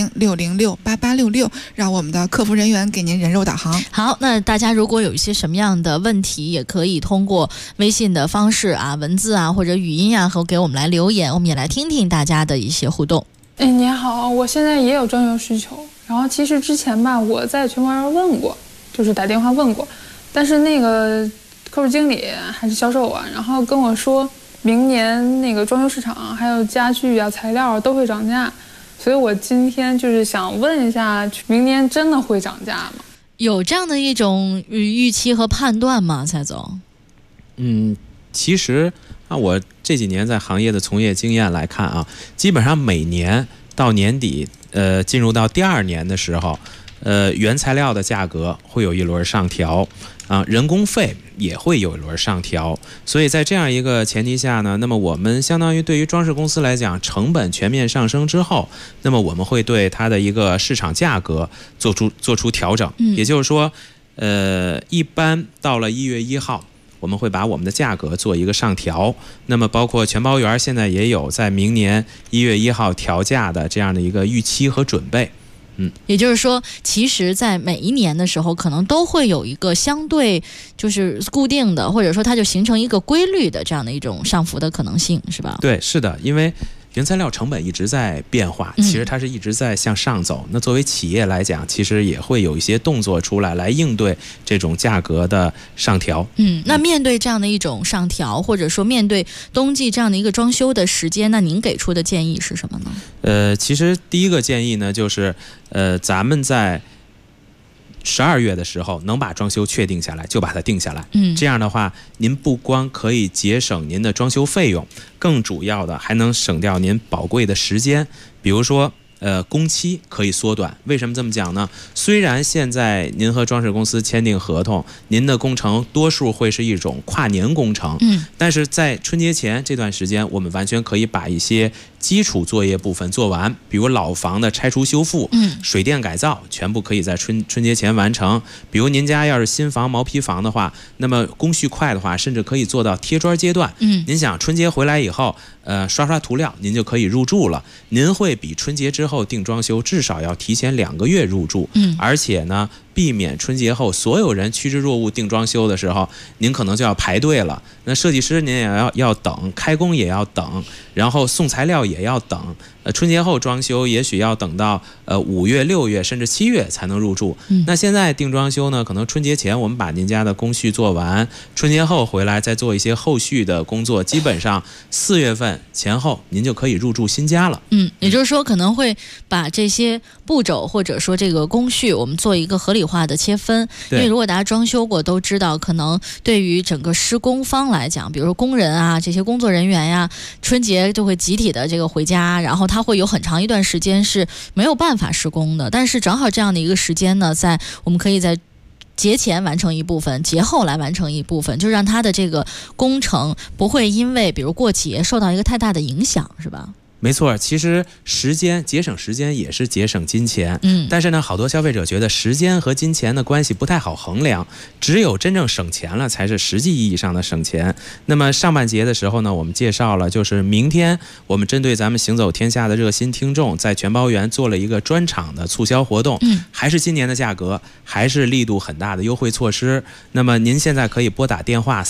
400-606-8866，让我们的客服人员给您人肉导航。 好，那大家如果有一些什么样的问题，也可以通过微信的方式啊、文字啊或者语音啊和给我们来留言，我们也来听听大家的一些互动。 哎，你好，我现在也有装修需求。然后其实之前吧，我在全包园问过，就是打电话问过，但是那个客户经理还是销售啊，然后跟我说明年那个装修市场还有家具啊、材料都会涨价，所以我今天就是想问一下，明年真的会涨价吗？ 有这样的一种预期和判断吗，蔡总？ 其实我这几年在行业的从业经验来看啊，基本上每年到年底，进入到第2年的时候，原材料的价格会有一轮上调啊，人工费也会有一轮上调。所以在这样一个前提下呢，那么我们相当于对于装饰公司来讲，成本全面上升之后，那么我们会对它的一个市场价格做出调整。也就是说，一般到了1月1号。 我们会把我们的价格做一个上调。那么包括全包园现在也有在明年1月1号调价的这样的一个预期和准备。 也就是说，其实在每一年的时候，可能都会有一个相对就是固定的，或者说它就形成一个规律的这样的一种上浮的可能性，是吧？ 对，是的，因为原材料成本一直在变化，其实它是一直在向上走。那作为企业来讲，其实也会有一些动作出来应对这种价格的上调。 那面对这样的一种上调，或者说面对冬季这样的一个装修的时间，那您给出的建议是什么呢？ 其实第一个建议呢，就是咱们在12月的时候能把装修确定下来就把它定下来。这样的话您不光可以节省您的装修费用，更主要的还能省掉您宝贵的时间。比如说工期可以缩短。为什么这么讲呢？虽然现在您和装饰公司签订合同，您的工程多数会是一种跨年工程，但是在春节前这段时间，我们完全可以把一些基础作业部分做完，比如老房的拆除修复、水电改造，全部可以在春节前完成。比如您家要是新房毛坯房的话，那么工序快的话，甚至可以做到贴砖阶段。您想春节回来以后，刷涂料，您就可以入住了。您会比春节之后定装修至少要提前2个月入住，而且呢，避免春节后所有人趋之若鹜定装修的时候，您可能就要排队了。那设计师您也要等，开工也要等，然后送材料也要等。春节后装修也许要等到5月、6月甚至7月才能入住。那现在定装修呢，可能春节前我们把您家的工序做完，春节后回来再做一些后续的工作，基本上4月份前后您就可以入住新家了。 也就是说可能会把这些步骤或者说这个工序我们做一个合理化的切分。因为如果大家装修过都知道，可能对于整个施工方来讲，比如说工人啊，这些工作人员呀，春节就会集体的这个回家，然后他会有很长一段时间是没有办法施工的。但是正好这样的一个时间呢，我们可以在节前完成一部分，节后来完成一部分，就让它的这个工程不会因为比如过节受到一个太大的影响，是吧？ 没错，其实节省时间也是节省金钱。但是呢，好多消费者觉得时间和金钱的关系不太好衡量，只有真正省钱了才是实际意义上的省钱。那么上半节的时候呢，我们介绍了，就是明天我们针对咱们行走天下的热心听众，在全包园做了一个专场的促销活动，还是今年的价格，还是力度很大的优惠措施。那么您现在可以拨打电话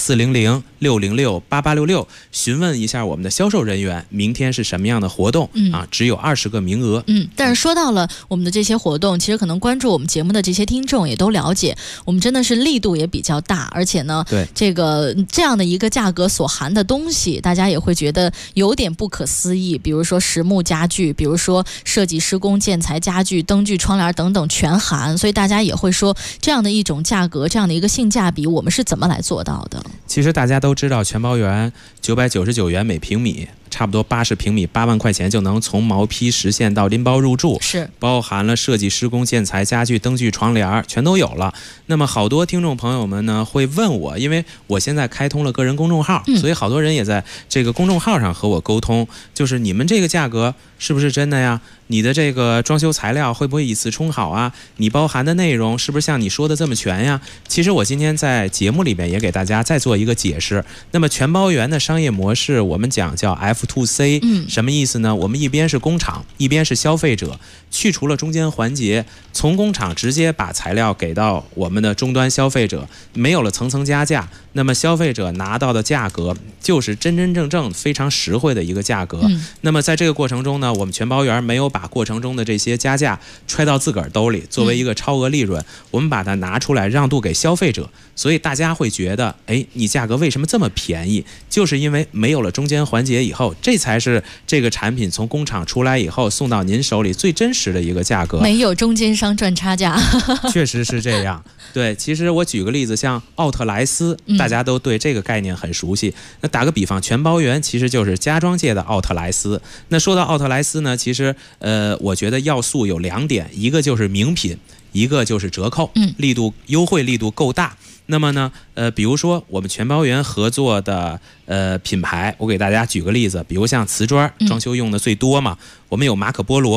400-606-8866询问一下我们的销售人员，明天是什么样的活动只有20个名额。 但是说到了我们的这些活动，其实可能关注我们节目的这些听众也都了解，我们真的是力度也比较大，而且呢，这样的一个价格所含的东西，大家也会觉得有点不可思议。比如说实木家具，比如说设计施工建材家具、灯具窗帘等等全含，所以大家也会说这样的一种价格，这样的一个性价比，我们是怎么来做到的？ 其实大家都知道，全包园999元每平米，差不多80平米8万块钱就能从毛坯实现到拎包入住， 是包含了设计施工建材家具灯具床帘全都有了。那么好多听众朋友们呢会问我，因为我现在开通了个人公众号，所以好多人也在这个公众号上和我沟通，就是你们这个价格是不是真的呀？你的这个装修材料会不会以次充好啊？你包含的内容是不是像你说的这么全呀？其实我今天在节目里边也给大家再做一个解释。那么全包园的商业模式我们讲叫 F2C，什么意思呢？我们一边是工厂，一边是消费者，去除了中间环节，从工厂直接把材料给到我们的终端消费者，没有了层层加价，那么消费者拿到的价格就是真真正正非常实惠的一个价格。那么在这个过程中呢，我们全包园没有把过程中的这些加价揣到自个儿兜里作为一个超额利润，我们把它拿出来让渡给消费者，所以大家会觉得你价格为什么这么便宜，就是因为没有了中间环节以后，这才是这个产品从工厂出来以后送到您手里最真实的一个价格， 没有中间商赚差价。 确实是这样。对，其实我举个例子，像奥特莱斯，大家都对这个概念很熟悉。那打个比方，全包园其实就是家装界的奥特莱斯。那说到奥特莱斯呢，其实我觉得要素有2点，一个就是名品，一个就是折扣，力度优惠力度够大。那么呢，比如说我们全包园合作的品牌，我给大家举个例子，比如像瓷砖，装修用的最多嘛，我们有马可波罗，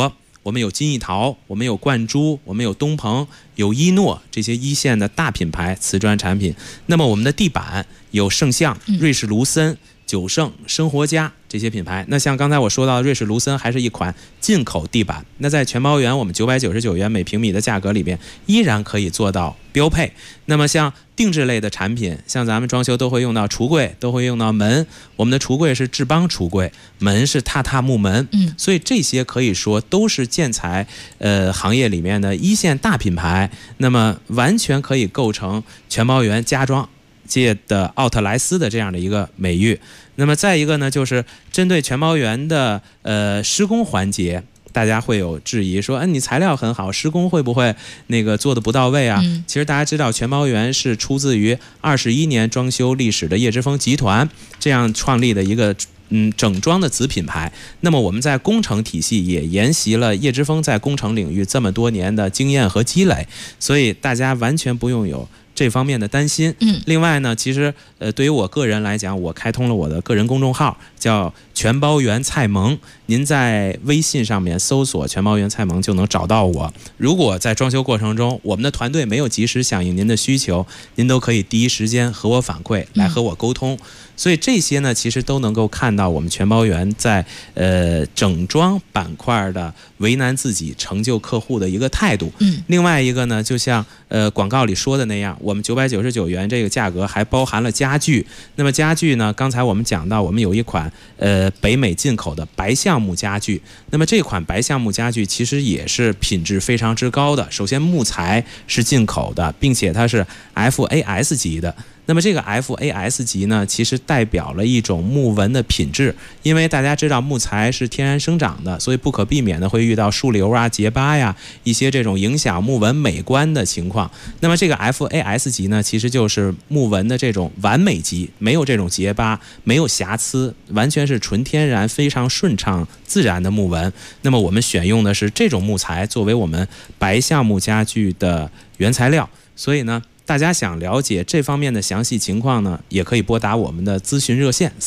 我们有金艺陶，我们有冠珠，我们有东鹏，有一诺这些一线的大品牌瓷砖产品。那么我们的地板有圣象、瑞士卢森、九盛、生活家这些品牌。那像刚才我说到瑞士卢森还是一款进口地板，那在全包园我们999元每平米的价格里边依然可以做到标配。那么像定制类的产品，像咱们装修都会用到橱柜，都会用到门，我们的橱柜是智邦橱柜，门是踏踏木门，所以这些可以说都是建材行业里面的一线大品牌，那么完全可以构成全包园家装界的奥特莱斯的这样的一个美誉。那么再一个呢，就是针对全包园的施工环节，大家会有质疑说，你材料很好，施工会不会那个做的不到位啊？其实大家知道，全包园是出自于21年装修历史的叶之峰集团这样创立的一个整装的子品牌。那么我们在工程体系也沿袭了叶之峰在工程领域这么多年的经验和积累，所以大家完全不用有这方面的担心。另外呢，其实对于我个人来讲，我开通了我的个人公众号，叫全包园菜萌，您在微信上面搜索全包园菜萌就能找到我。如果在装修过程中我们的团队没有及时响应您的需求，您都可以第一时间和我反馈，来和我沟通。所以这些呢，其实都能够看到我们全包园在整装板块的为难自己、成就客户的一个态度。另外一个呢，就像广告里说的那样，我们999元这个价格还包含了家具。那么家具呢，刚才我们讲到，我们有一款北美进口的白橡木家具。那么这款白橡木家具其实也是品质非常之高的。首先木材是进口的，并且它是 FAS 级的。那么这个 FAS 级呢，其实代表了一种木纹的品质，因为大家知道木材是天然生长的，所以不可避免的会遇到树瘤啊、结疤呀一些这种影响木纹美观的情况。那么这个 FAS 级呢，其实就是木纹的这种完美级，没有这种结疤，没有瑕疵，完全是纯天然、非常顺畅自然的木纹。那么我们选用的是这种木材作为我们白橡木家具的原材料，所以呢，大家想了解这方面的详细情况呢，也可以拨打我们的咨询热线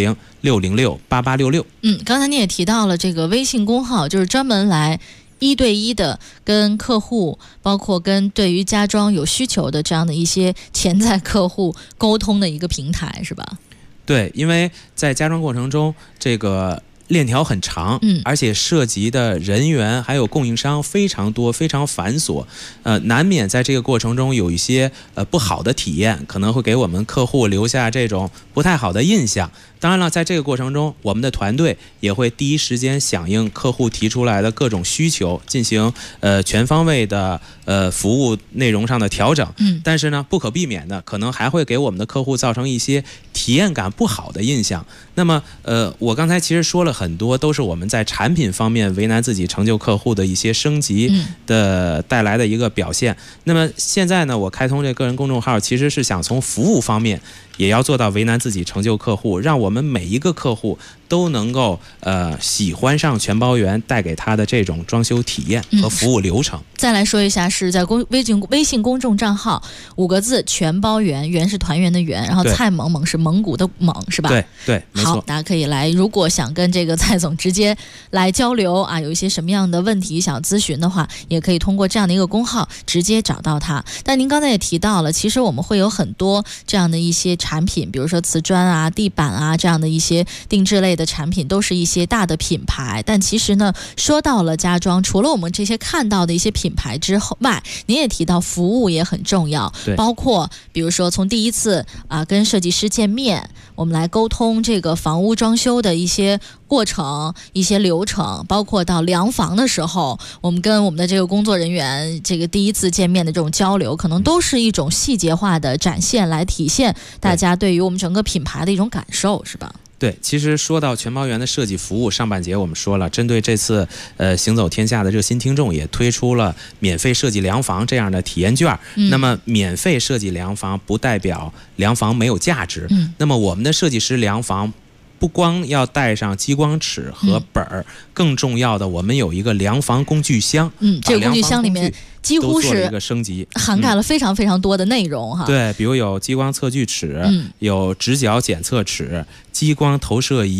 400-606-8866。 刚才你也提到了这个微信公号，就是专门来1对1的跟客户，包括跟对于家装有需求的这样的一些潜在客户沟通的一个平台，是吧？ 对，因为在家装过程中，这个链条很长，而且涉及的人员还有供应商非常多，非常繁琐，难免在这个过程中有一些不好的体验，可能会给我们客户留下这种不太好的印象。当然了，在这个过程中，我们的团队也会第一时间响应客户提出来的各种需求，进行全方位的服务内容上的调整。但是呢，不可避免的，可能还会给我们的客户造成一些体验感不好的印象。那么我刚才其实说了很多，都是我们在产品方面为难自己、成就客户的一些升级的带来的一个表现。那么现在呢，我开通这个人公众号，其实是想从服务方面也要做到为难自己、成就客户，让我们每一个客户都能够喜欢上全包园带给他的这种装修体验和服务流程。 再来说一下，是在微信公众账号5个字全包园，园是团圆的圆，然后蔡萌萌是蒙古的蒙，是吧？ 对，没错。 好，大家可以来，如果想跟这个蔡总直接来交流啊，有一些什么样的问题想咨询的话，也可以通过这样的一个公号直接找到他。但您刚才也提到了，其实我们会有很多这样的一些产品，比如说瓷砖啊、地板啊这样的一些定制类的产品，都是一些大的品牌。但其实呢，说到了家装，除了我们这些看到的一些品牌之外，您也提到服务也很重要，包括比如说从第一次跟设计师见面，我们来沟通这个房屋装修的一些过程、一些流程，包括到量房的时候，我们跟我们的这个工作人员这个第一次见面的这种交流，可能都是一种细节化的展现，来体现大家对于我们整个品牌的一种感受，是吧？ 对，其实说到全包园的设计服务，上半节我们说了，针对这次行走天下的热心听众，也推出了免费设计量房这样的体验券。那么免费设计量房不代表量房没有价值。那么我们的设计师量房不光要带上激光尺和本儿，更重要的，我们有一个量房工具箱。 这个工具箱里面几乎是一个升级， 涵盖了非常非常多的内容哈。 对，比如有激光测距尺，有直角检测尺、激光投射仪、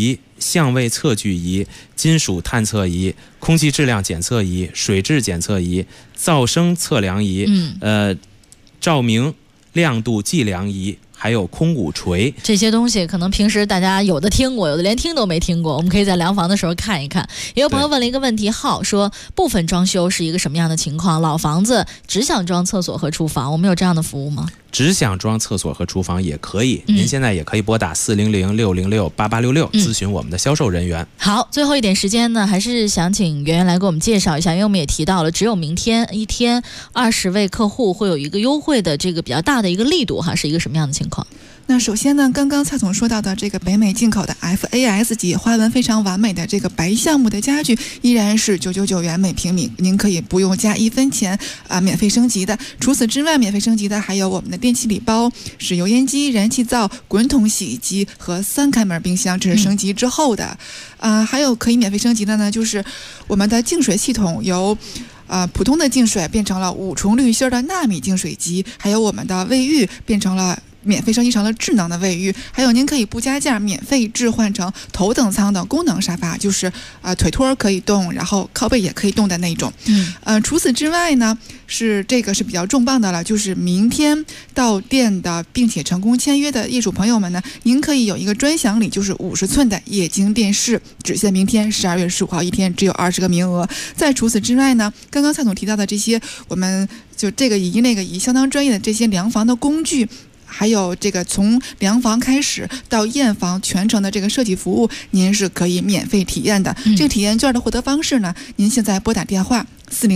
相位测距仪、金属探测仪、空气质量检测仪、水质检测仪、噪声测量仪、照明亮度计量仪，还有空鼓锤。 这些东西可能平时大家有的听过，有的连听都没听过，我们可以在量房的时候看一看。也有朋友问了一个问题，说部分装修是一个什么样的情况？老房子只想装厕所和厨房，我们有这样的服务吗？ 只想装厕所和厨房也可以，您现在也可以拨打400-606-8866咨询我们的销售人员。 好，最后一点时间呢，还是想请圆圆来给我们介绍一下，因为我们也提到了，只有明天一天20位客户会有一个优惠的这个比较大的一个力度哈，是一个什么样的情况？ 那首先呢，刚刚蔡总说到的这个北美进口的 FAS 级花纹非常完美的这个白橡木的家具，依然是999元每平米，您可以不用加1分钱免费升级的。除此之外，免费升级的还有我们的电器礼包，是油烟机、燃气灶、滚筒洗衣机和3开门冰箱，这是升级之后的。还有可以免费升级的呢，就是我们的净水系统由普通的净水变成了5重滤芯的纳米净水机，还有我们的卫浴变成了免费升级成了智能的卫浴，还有您可以不加价免费置换成头等舱的功能沙发，就是腿托可以动，然后靠背也可以动的那种。除此之外呢，这个是比较重磅的了，就是明天到店的并且成功签约的业主朋友们呢，您可以有一个专享礼，就是50寸的液晶电视，只限明天12月15号一天，只有20个名额。再除此之外呢，刚刚蔡总提到的这些，我们就这个仪那个仪相当专业的这些量房的工具，还有这个从量房开始到验房全程的这个设计服务，您是可以免费体验的。这个体验券的获得方式呢，您现在拨打电话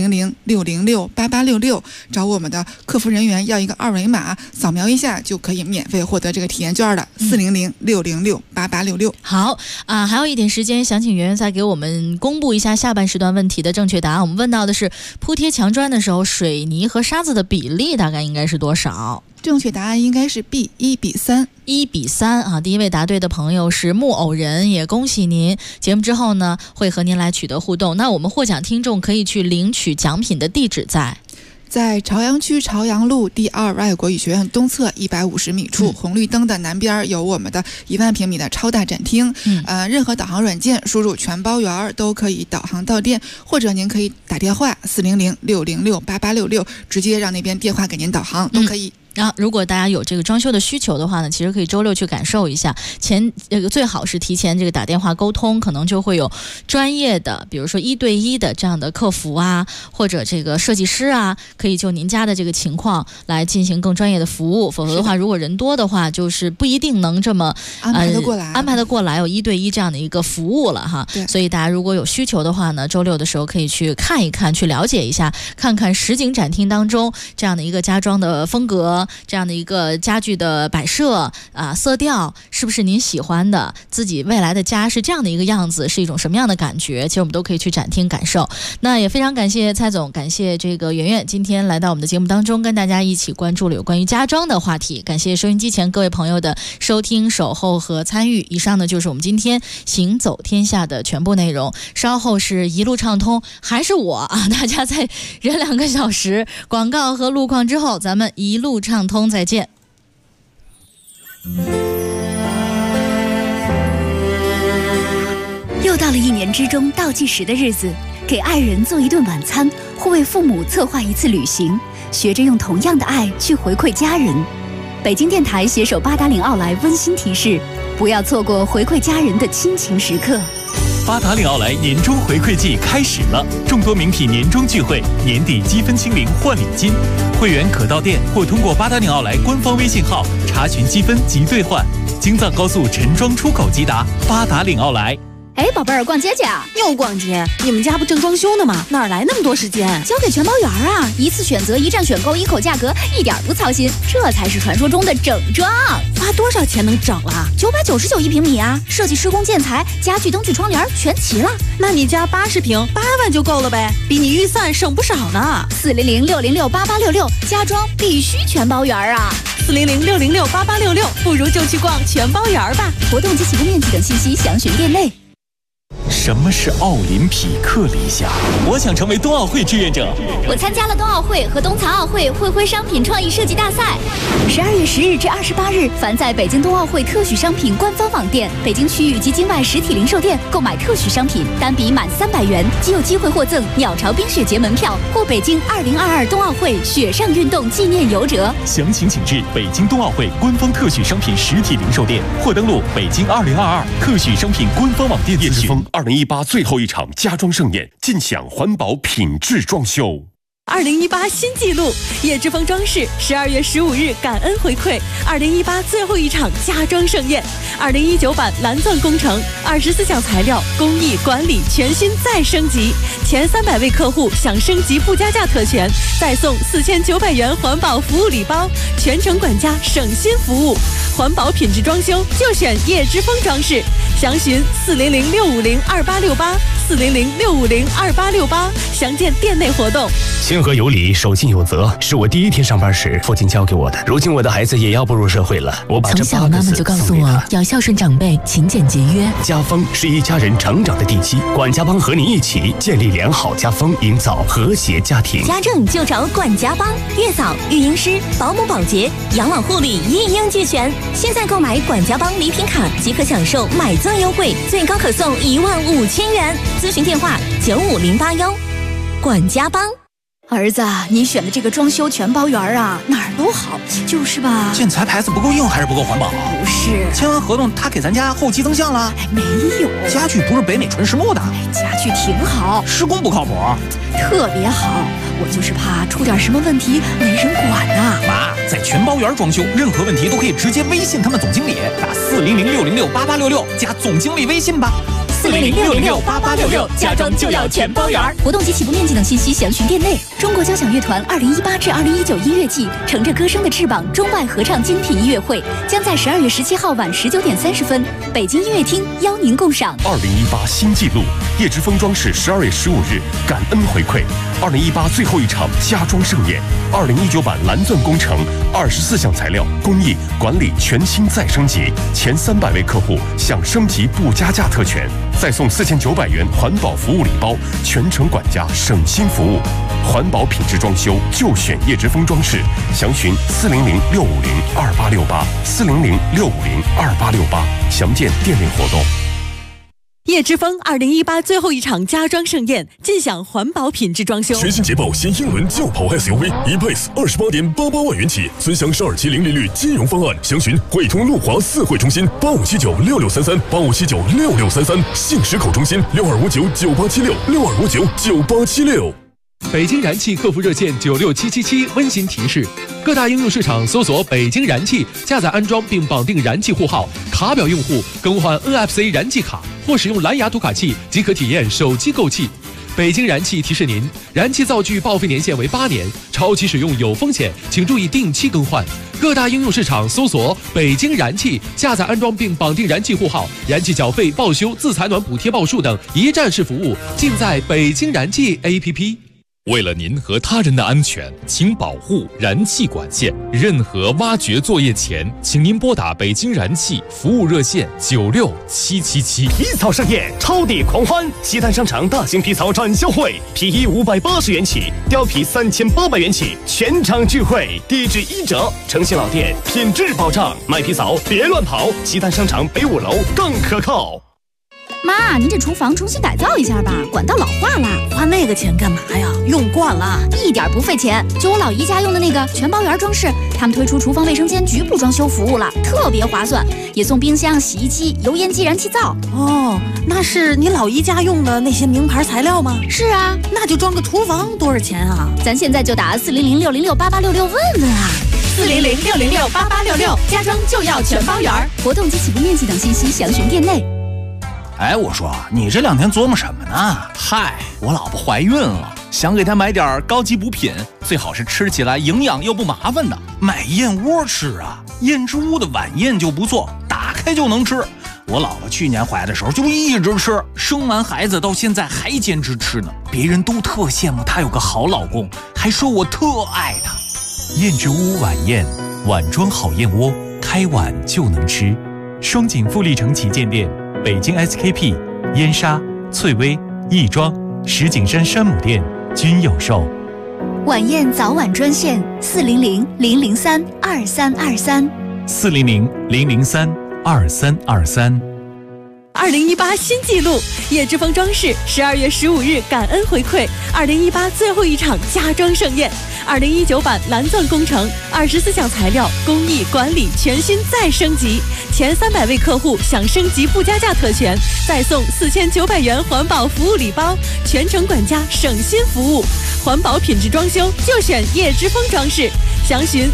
400-606-8866，找我们的客服人员要一个2维码，扫描一下就可以免费获得这个体验券的。400-606-8866。 好还有一点时间，想请圆圆再给我们公布一下下半时段问题的正确答案。我们问到的是铺贴墙砖的时候，水泥和沙子的比例大概应该是多少？ 正确答案应该是 B，1:3。 1:3第一位答对的朋友是木偶人，也恭喜您。节目之后呢，会和您来取得互动。那我们获奖听众可以去领取奖品的地址在朝阳区朝阳路第2外国语学院东侧150米处，红绿灯的南边有我们的1万平米的超大展厅。任何导航软件输入全包圆都可以导航到店，或者您可以打电话400-606-8866，直接让那边电话给您导航都可以。 如果大家有这个装修的需求的话呢，其实可以周6去感受一下。最好是提前这个打电话沟通，可能就会有专业的，比如说1对1的这样的客服或者这个设计师可以就您家的这个情况来进行更专业的服务。否则的话，如果人多的话，就是不一定能这么安排得过来有1对1这样的一个服务了哈。所以大家如果有需求的话呢，周6的时候可以去看一看，去了解一下，看看实景展厅当中这样的一个家装的风格，这样的一个家具的摆设色调是不是您喜欢的，自己未来的家是这样的一个样子，是一种什么样的感觉，其实我们都可以去展厅感受。那也非常感谢蔡总，感谢这个圆圆今天来到我们的节目当中，跟大家一起关注了有关于家装的话题。感谢收音机前各位朋友的收听、守候和参与。以上呢就是我们今天行走天下的全部内容。稍后是一路畅通，还是我大家再忍2个小时，广告和路况之后，咱们一路畅通再见。 又到了1年之中倒计时的日子，给爱人做一顿晚餐，或为父母策划一次旅行，学着用同样的爱去回馈家人。北京电台携手8达岭奥莱温馨提示，不要错过回馈家人的亲情时刻。 8达岭奥莱年终回馈季开始了，众多名品年终聚会，年底积分清零换礼金，会员可到店或通过8达岭奥莱官方微信号查询积分及兑换。京藏高速陈庄出口即达8达岭奥莱。 哎，宝贝儿，逛街去啊？ 又逛街？你们家不正装修呢吗？哪来那么多时间？ 交给全包圆啊！一次选择，一站选购，一口价格，一点不操心，这才是传说中的整装。 花多少钱能整了 ？999一平米啊！设计、施工、建材、家具、灯具、窗帘全齐了。 那你家80平8万就够了呗，比你预算省不少呢。 400-606-8866，家装必须全包圆啊 ！400-606-8866，不如就去逛全包圆吧。 活动及起步面积等信息详询店内。 什么是奥林匹克理想？我想成为冬奥会志愿者。 我参加了冬奥会和冬残奥会会徽商品创意设计大赛。12月10日至28日，凡在北京冬奥会特许商品官方网店、北京区域及境外实体零售店购买特许商品，单笔满300元即有机会获赠鸟巢冰雪节门票或北京2022冬奥会雪上运动纪念游折。 详情请至北京冬奥会官方特许商品实体零售店，或登录北京2022特许商品官方网店。 叶之峰2018最后一场家装盛宴，尽享环保品质装修。 2018新纪录，叶之峰装饰12月15日感恩回馈2018最后一场家装盛宴，2019版蓝钻工程，24项材料工艺管理全新再升级，前300位客户享升级不加价特权，再送4900元环保服务礼包，全程管家省心服务，环保品质装修就选叶之峰装饰，详询400-650-2868，400-650-2868，详见店内活动。 亲和有礼，守信有责，是我第一天上班时父亲教给我的。如今我的孩子也要步入社会了，我把这8个字送给他。从小妈妈就告诉我要孝顺长辈，勤俭节约。家风是一家人成长的地基，管家帮和你一起建立良好家风，营造和谐家庭。 家政就找管家帮，月嫂、育婴师、保姆、保洁、养老护理一应俱全。现在购买管家帮礼品卡即可享受买钻优惠，最高可送15000元。咨询电话95081。管家帮。 儿子，你选的这个装修全包园啊，哪儿都好，就是吧？ 建材牌子不够硬还是不够环保？ 不是， 签完合同他给咱家后期增项了？ 没有， 家具不是北美纯实木的。 家具挺好， 施工不靠谱， 特别好。我就是怕出点什么问题没人管呐。 妈，在全包园装修，任何问题都可以直接微信他们总经理，打400-606-8866加总经理微信吧。 400-606-8866，家装就要全包圆。活动及起步面积等信息详询店内。中国交响乐团2018至2019音乐季，乘着歌声的翅膀中外合唱精品音乐会，将在12月17号晚19点30分，北京音乐厅邀您共赏。 2018新纪录，叶之峰装饰12月15日感恩回馈2018最后一场家装盛宴，2019版蓝钻工程，24项材料工艺管理全新再升级，前300位客户享升级不加价特权，再送4900元环保服务礼包，全程管家省心服务。环保品质装修就选叶之峰装饰，详询400-650-2868，400-650-2868，详见店内活动。 叶之峰2018最后一场家装盛宴，尽享环保品质装修。 全新捷豹新英伦轿跑 SUV E-Pace 28.88万元起，尊享12期零利率金融方案，详询汇通路华4汇中心85796633，85796633，信实口中心62599876，62599876。 北京燃气客服热线96777温馨提示：各大应用市场搜索北京燃气，下载安装并绑定燃气户号，卡表用户更换 NFC 燃气卡或使用蓝牙读卡器即可体验手机购气。北京燃气提示您，燃气灶具报废年限为8年，超期使用有风险，请注意定期更换。各大应用市场搜索北京燃气，下载安装并绑定燃气户号，燃气缴费、报修、自采暖补贴报数等一站式服务尽在北京燃气 APP。 为了您和他人的安全，请保护燃气管线。任何挖掘作业前，请您拨打北京燃气服务热线96777。 皮草盛宴，超抵狂欢！西单商场大型皮草展销会，皮衣580元起，貂皮3800元起，全场聚会，低至1折。诚信老店，品质保障，买皮草别乱跑。西单商场北5楼更可靠。 妈，您这厨房重新改造一下吧，管道老化了。 花那个钱干嘛呀？用惯了， 一点不费钱。就我老姨家用的那个全包园装饰，他们推出厨房卫生间局部装修服务了，特别划算，也送冰箱、洗衣机、油烟机、燃气灶。 哦，那是你老姨家用的那些名牌材料吗？ 是啊， 那就装个厨房多少钱啊？ 咱现在就打400-606-8866问问啊。 400-606-8866，家装就要全包园。 活动及起步面积等信息详询店内。 哎，我说你这2天琢磨什么呢？ 嗨，我老婆怀孕了，想给她买点高级补品，最好是吃起来营养又不麻烦的。 买燕窝吃啊，燕之屋的晚宴就不错，打开就能吃。我老婆去年怀的时候就一直吃，生完孩子到现在还坚持吃呢。别人都特羡慕她有个好老公，还说我特爱她。 燕之屋晚宴，碗装好燕窝，开碗就能吃。双井富力城旗舰店。北京 SKP、燕莎、 翠微、亦庄、石景山山姆店均有售。 晚宴早晚专线400-003-2323。 400-003-2323。 2018新纪录，叶之峰装饰12月15日感恩回馈2018最后一场家装盛宴，2019版蓝钻工程，24项材料工艺管理全新再升级，前300位客户享升级附加价特权，再送4900元环保服务礼包，全程管家省心服务，环保品质装修就选叶之峰装饰，详询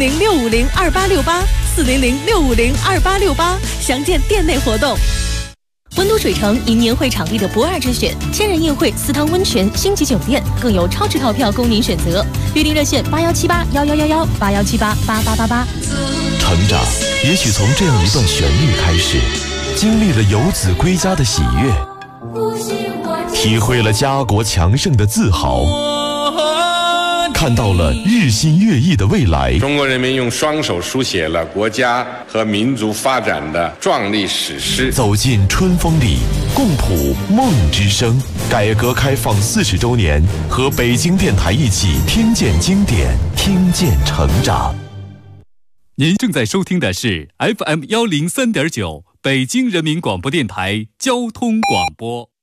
400-650-2868，400-650-2868，详见店内活动。温都水城迎年会场地的不二之选，千人宴会、私汤温泉、星级酒店，更有超值套票供您选择。预订热线81781111，8178888888。 成长也许从这样一段旋律开始，经历了游子归家的喜悦，体会了家国强盛的自豪，看到了日新月异的未来。 中国人民用双手书写了国家和民族发展的壮丽史诗。 走进春风里，共谱梦之声。改革开放40周年，和北京电台一起听见经典，听见成长。 您正在收听的是 FM103.9北京人民广播电台交通广播。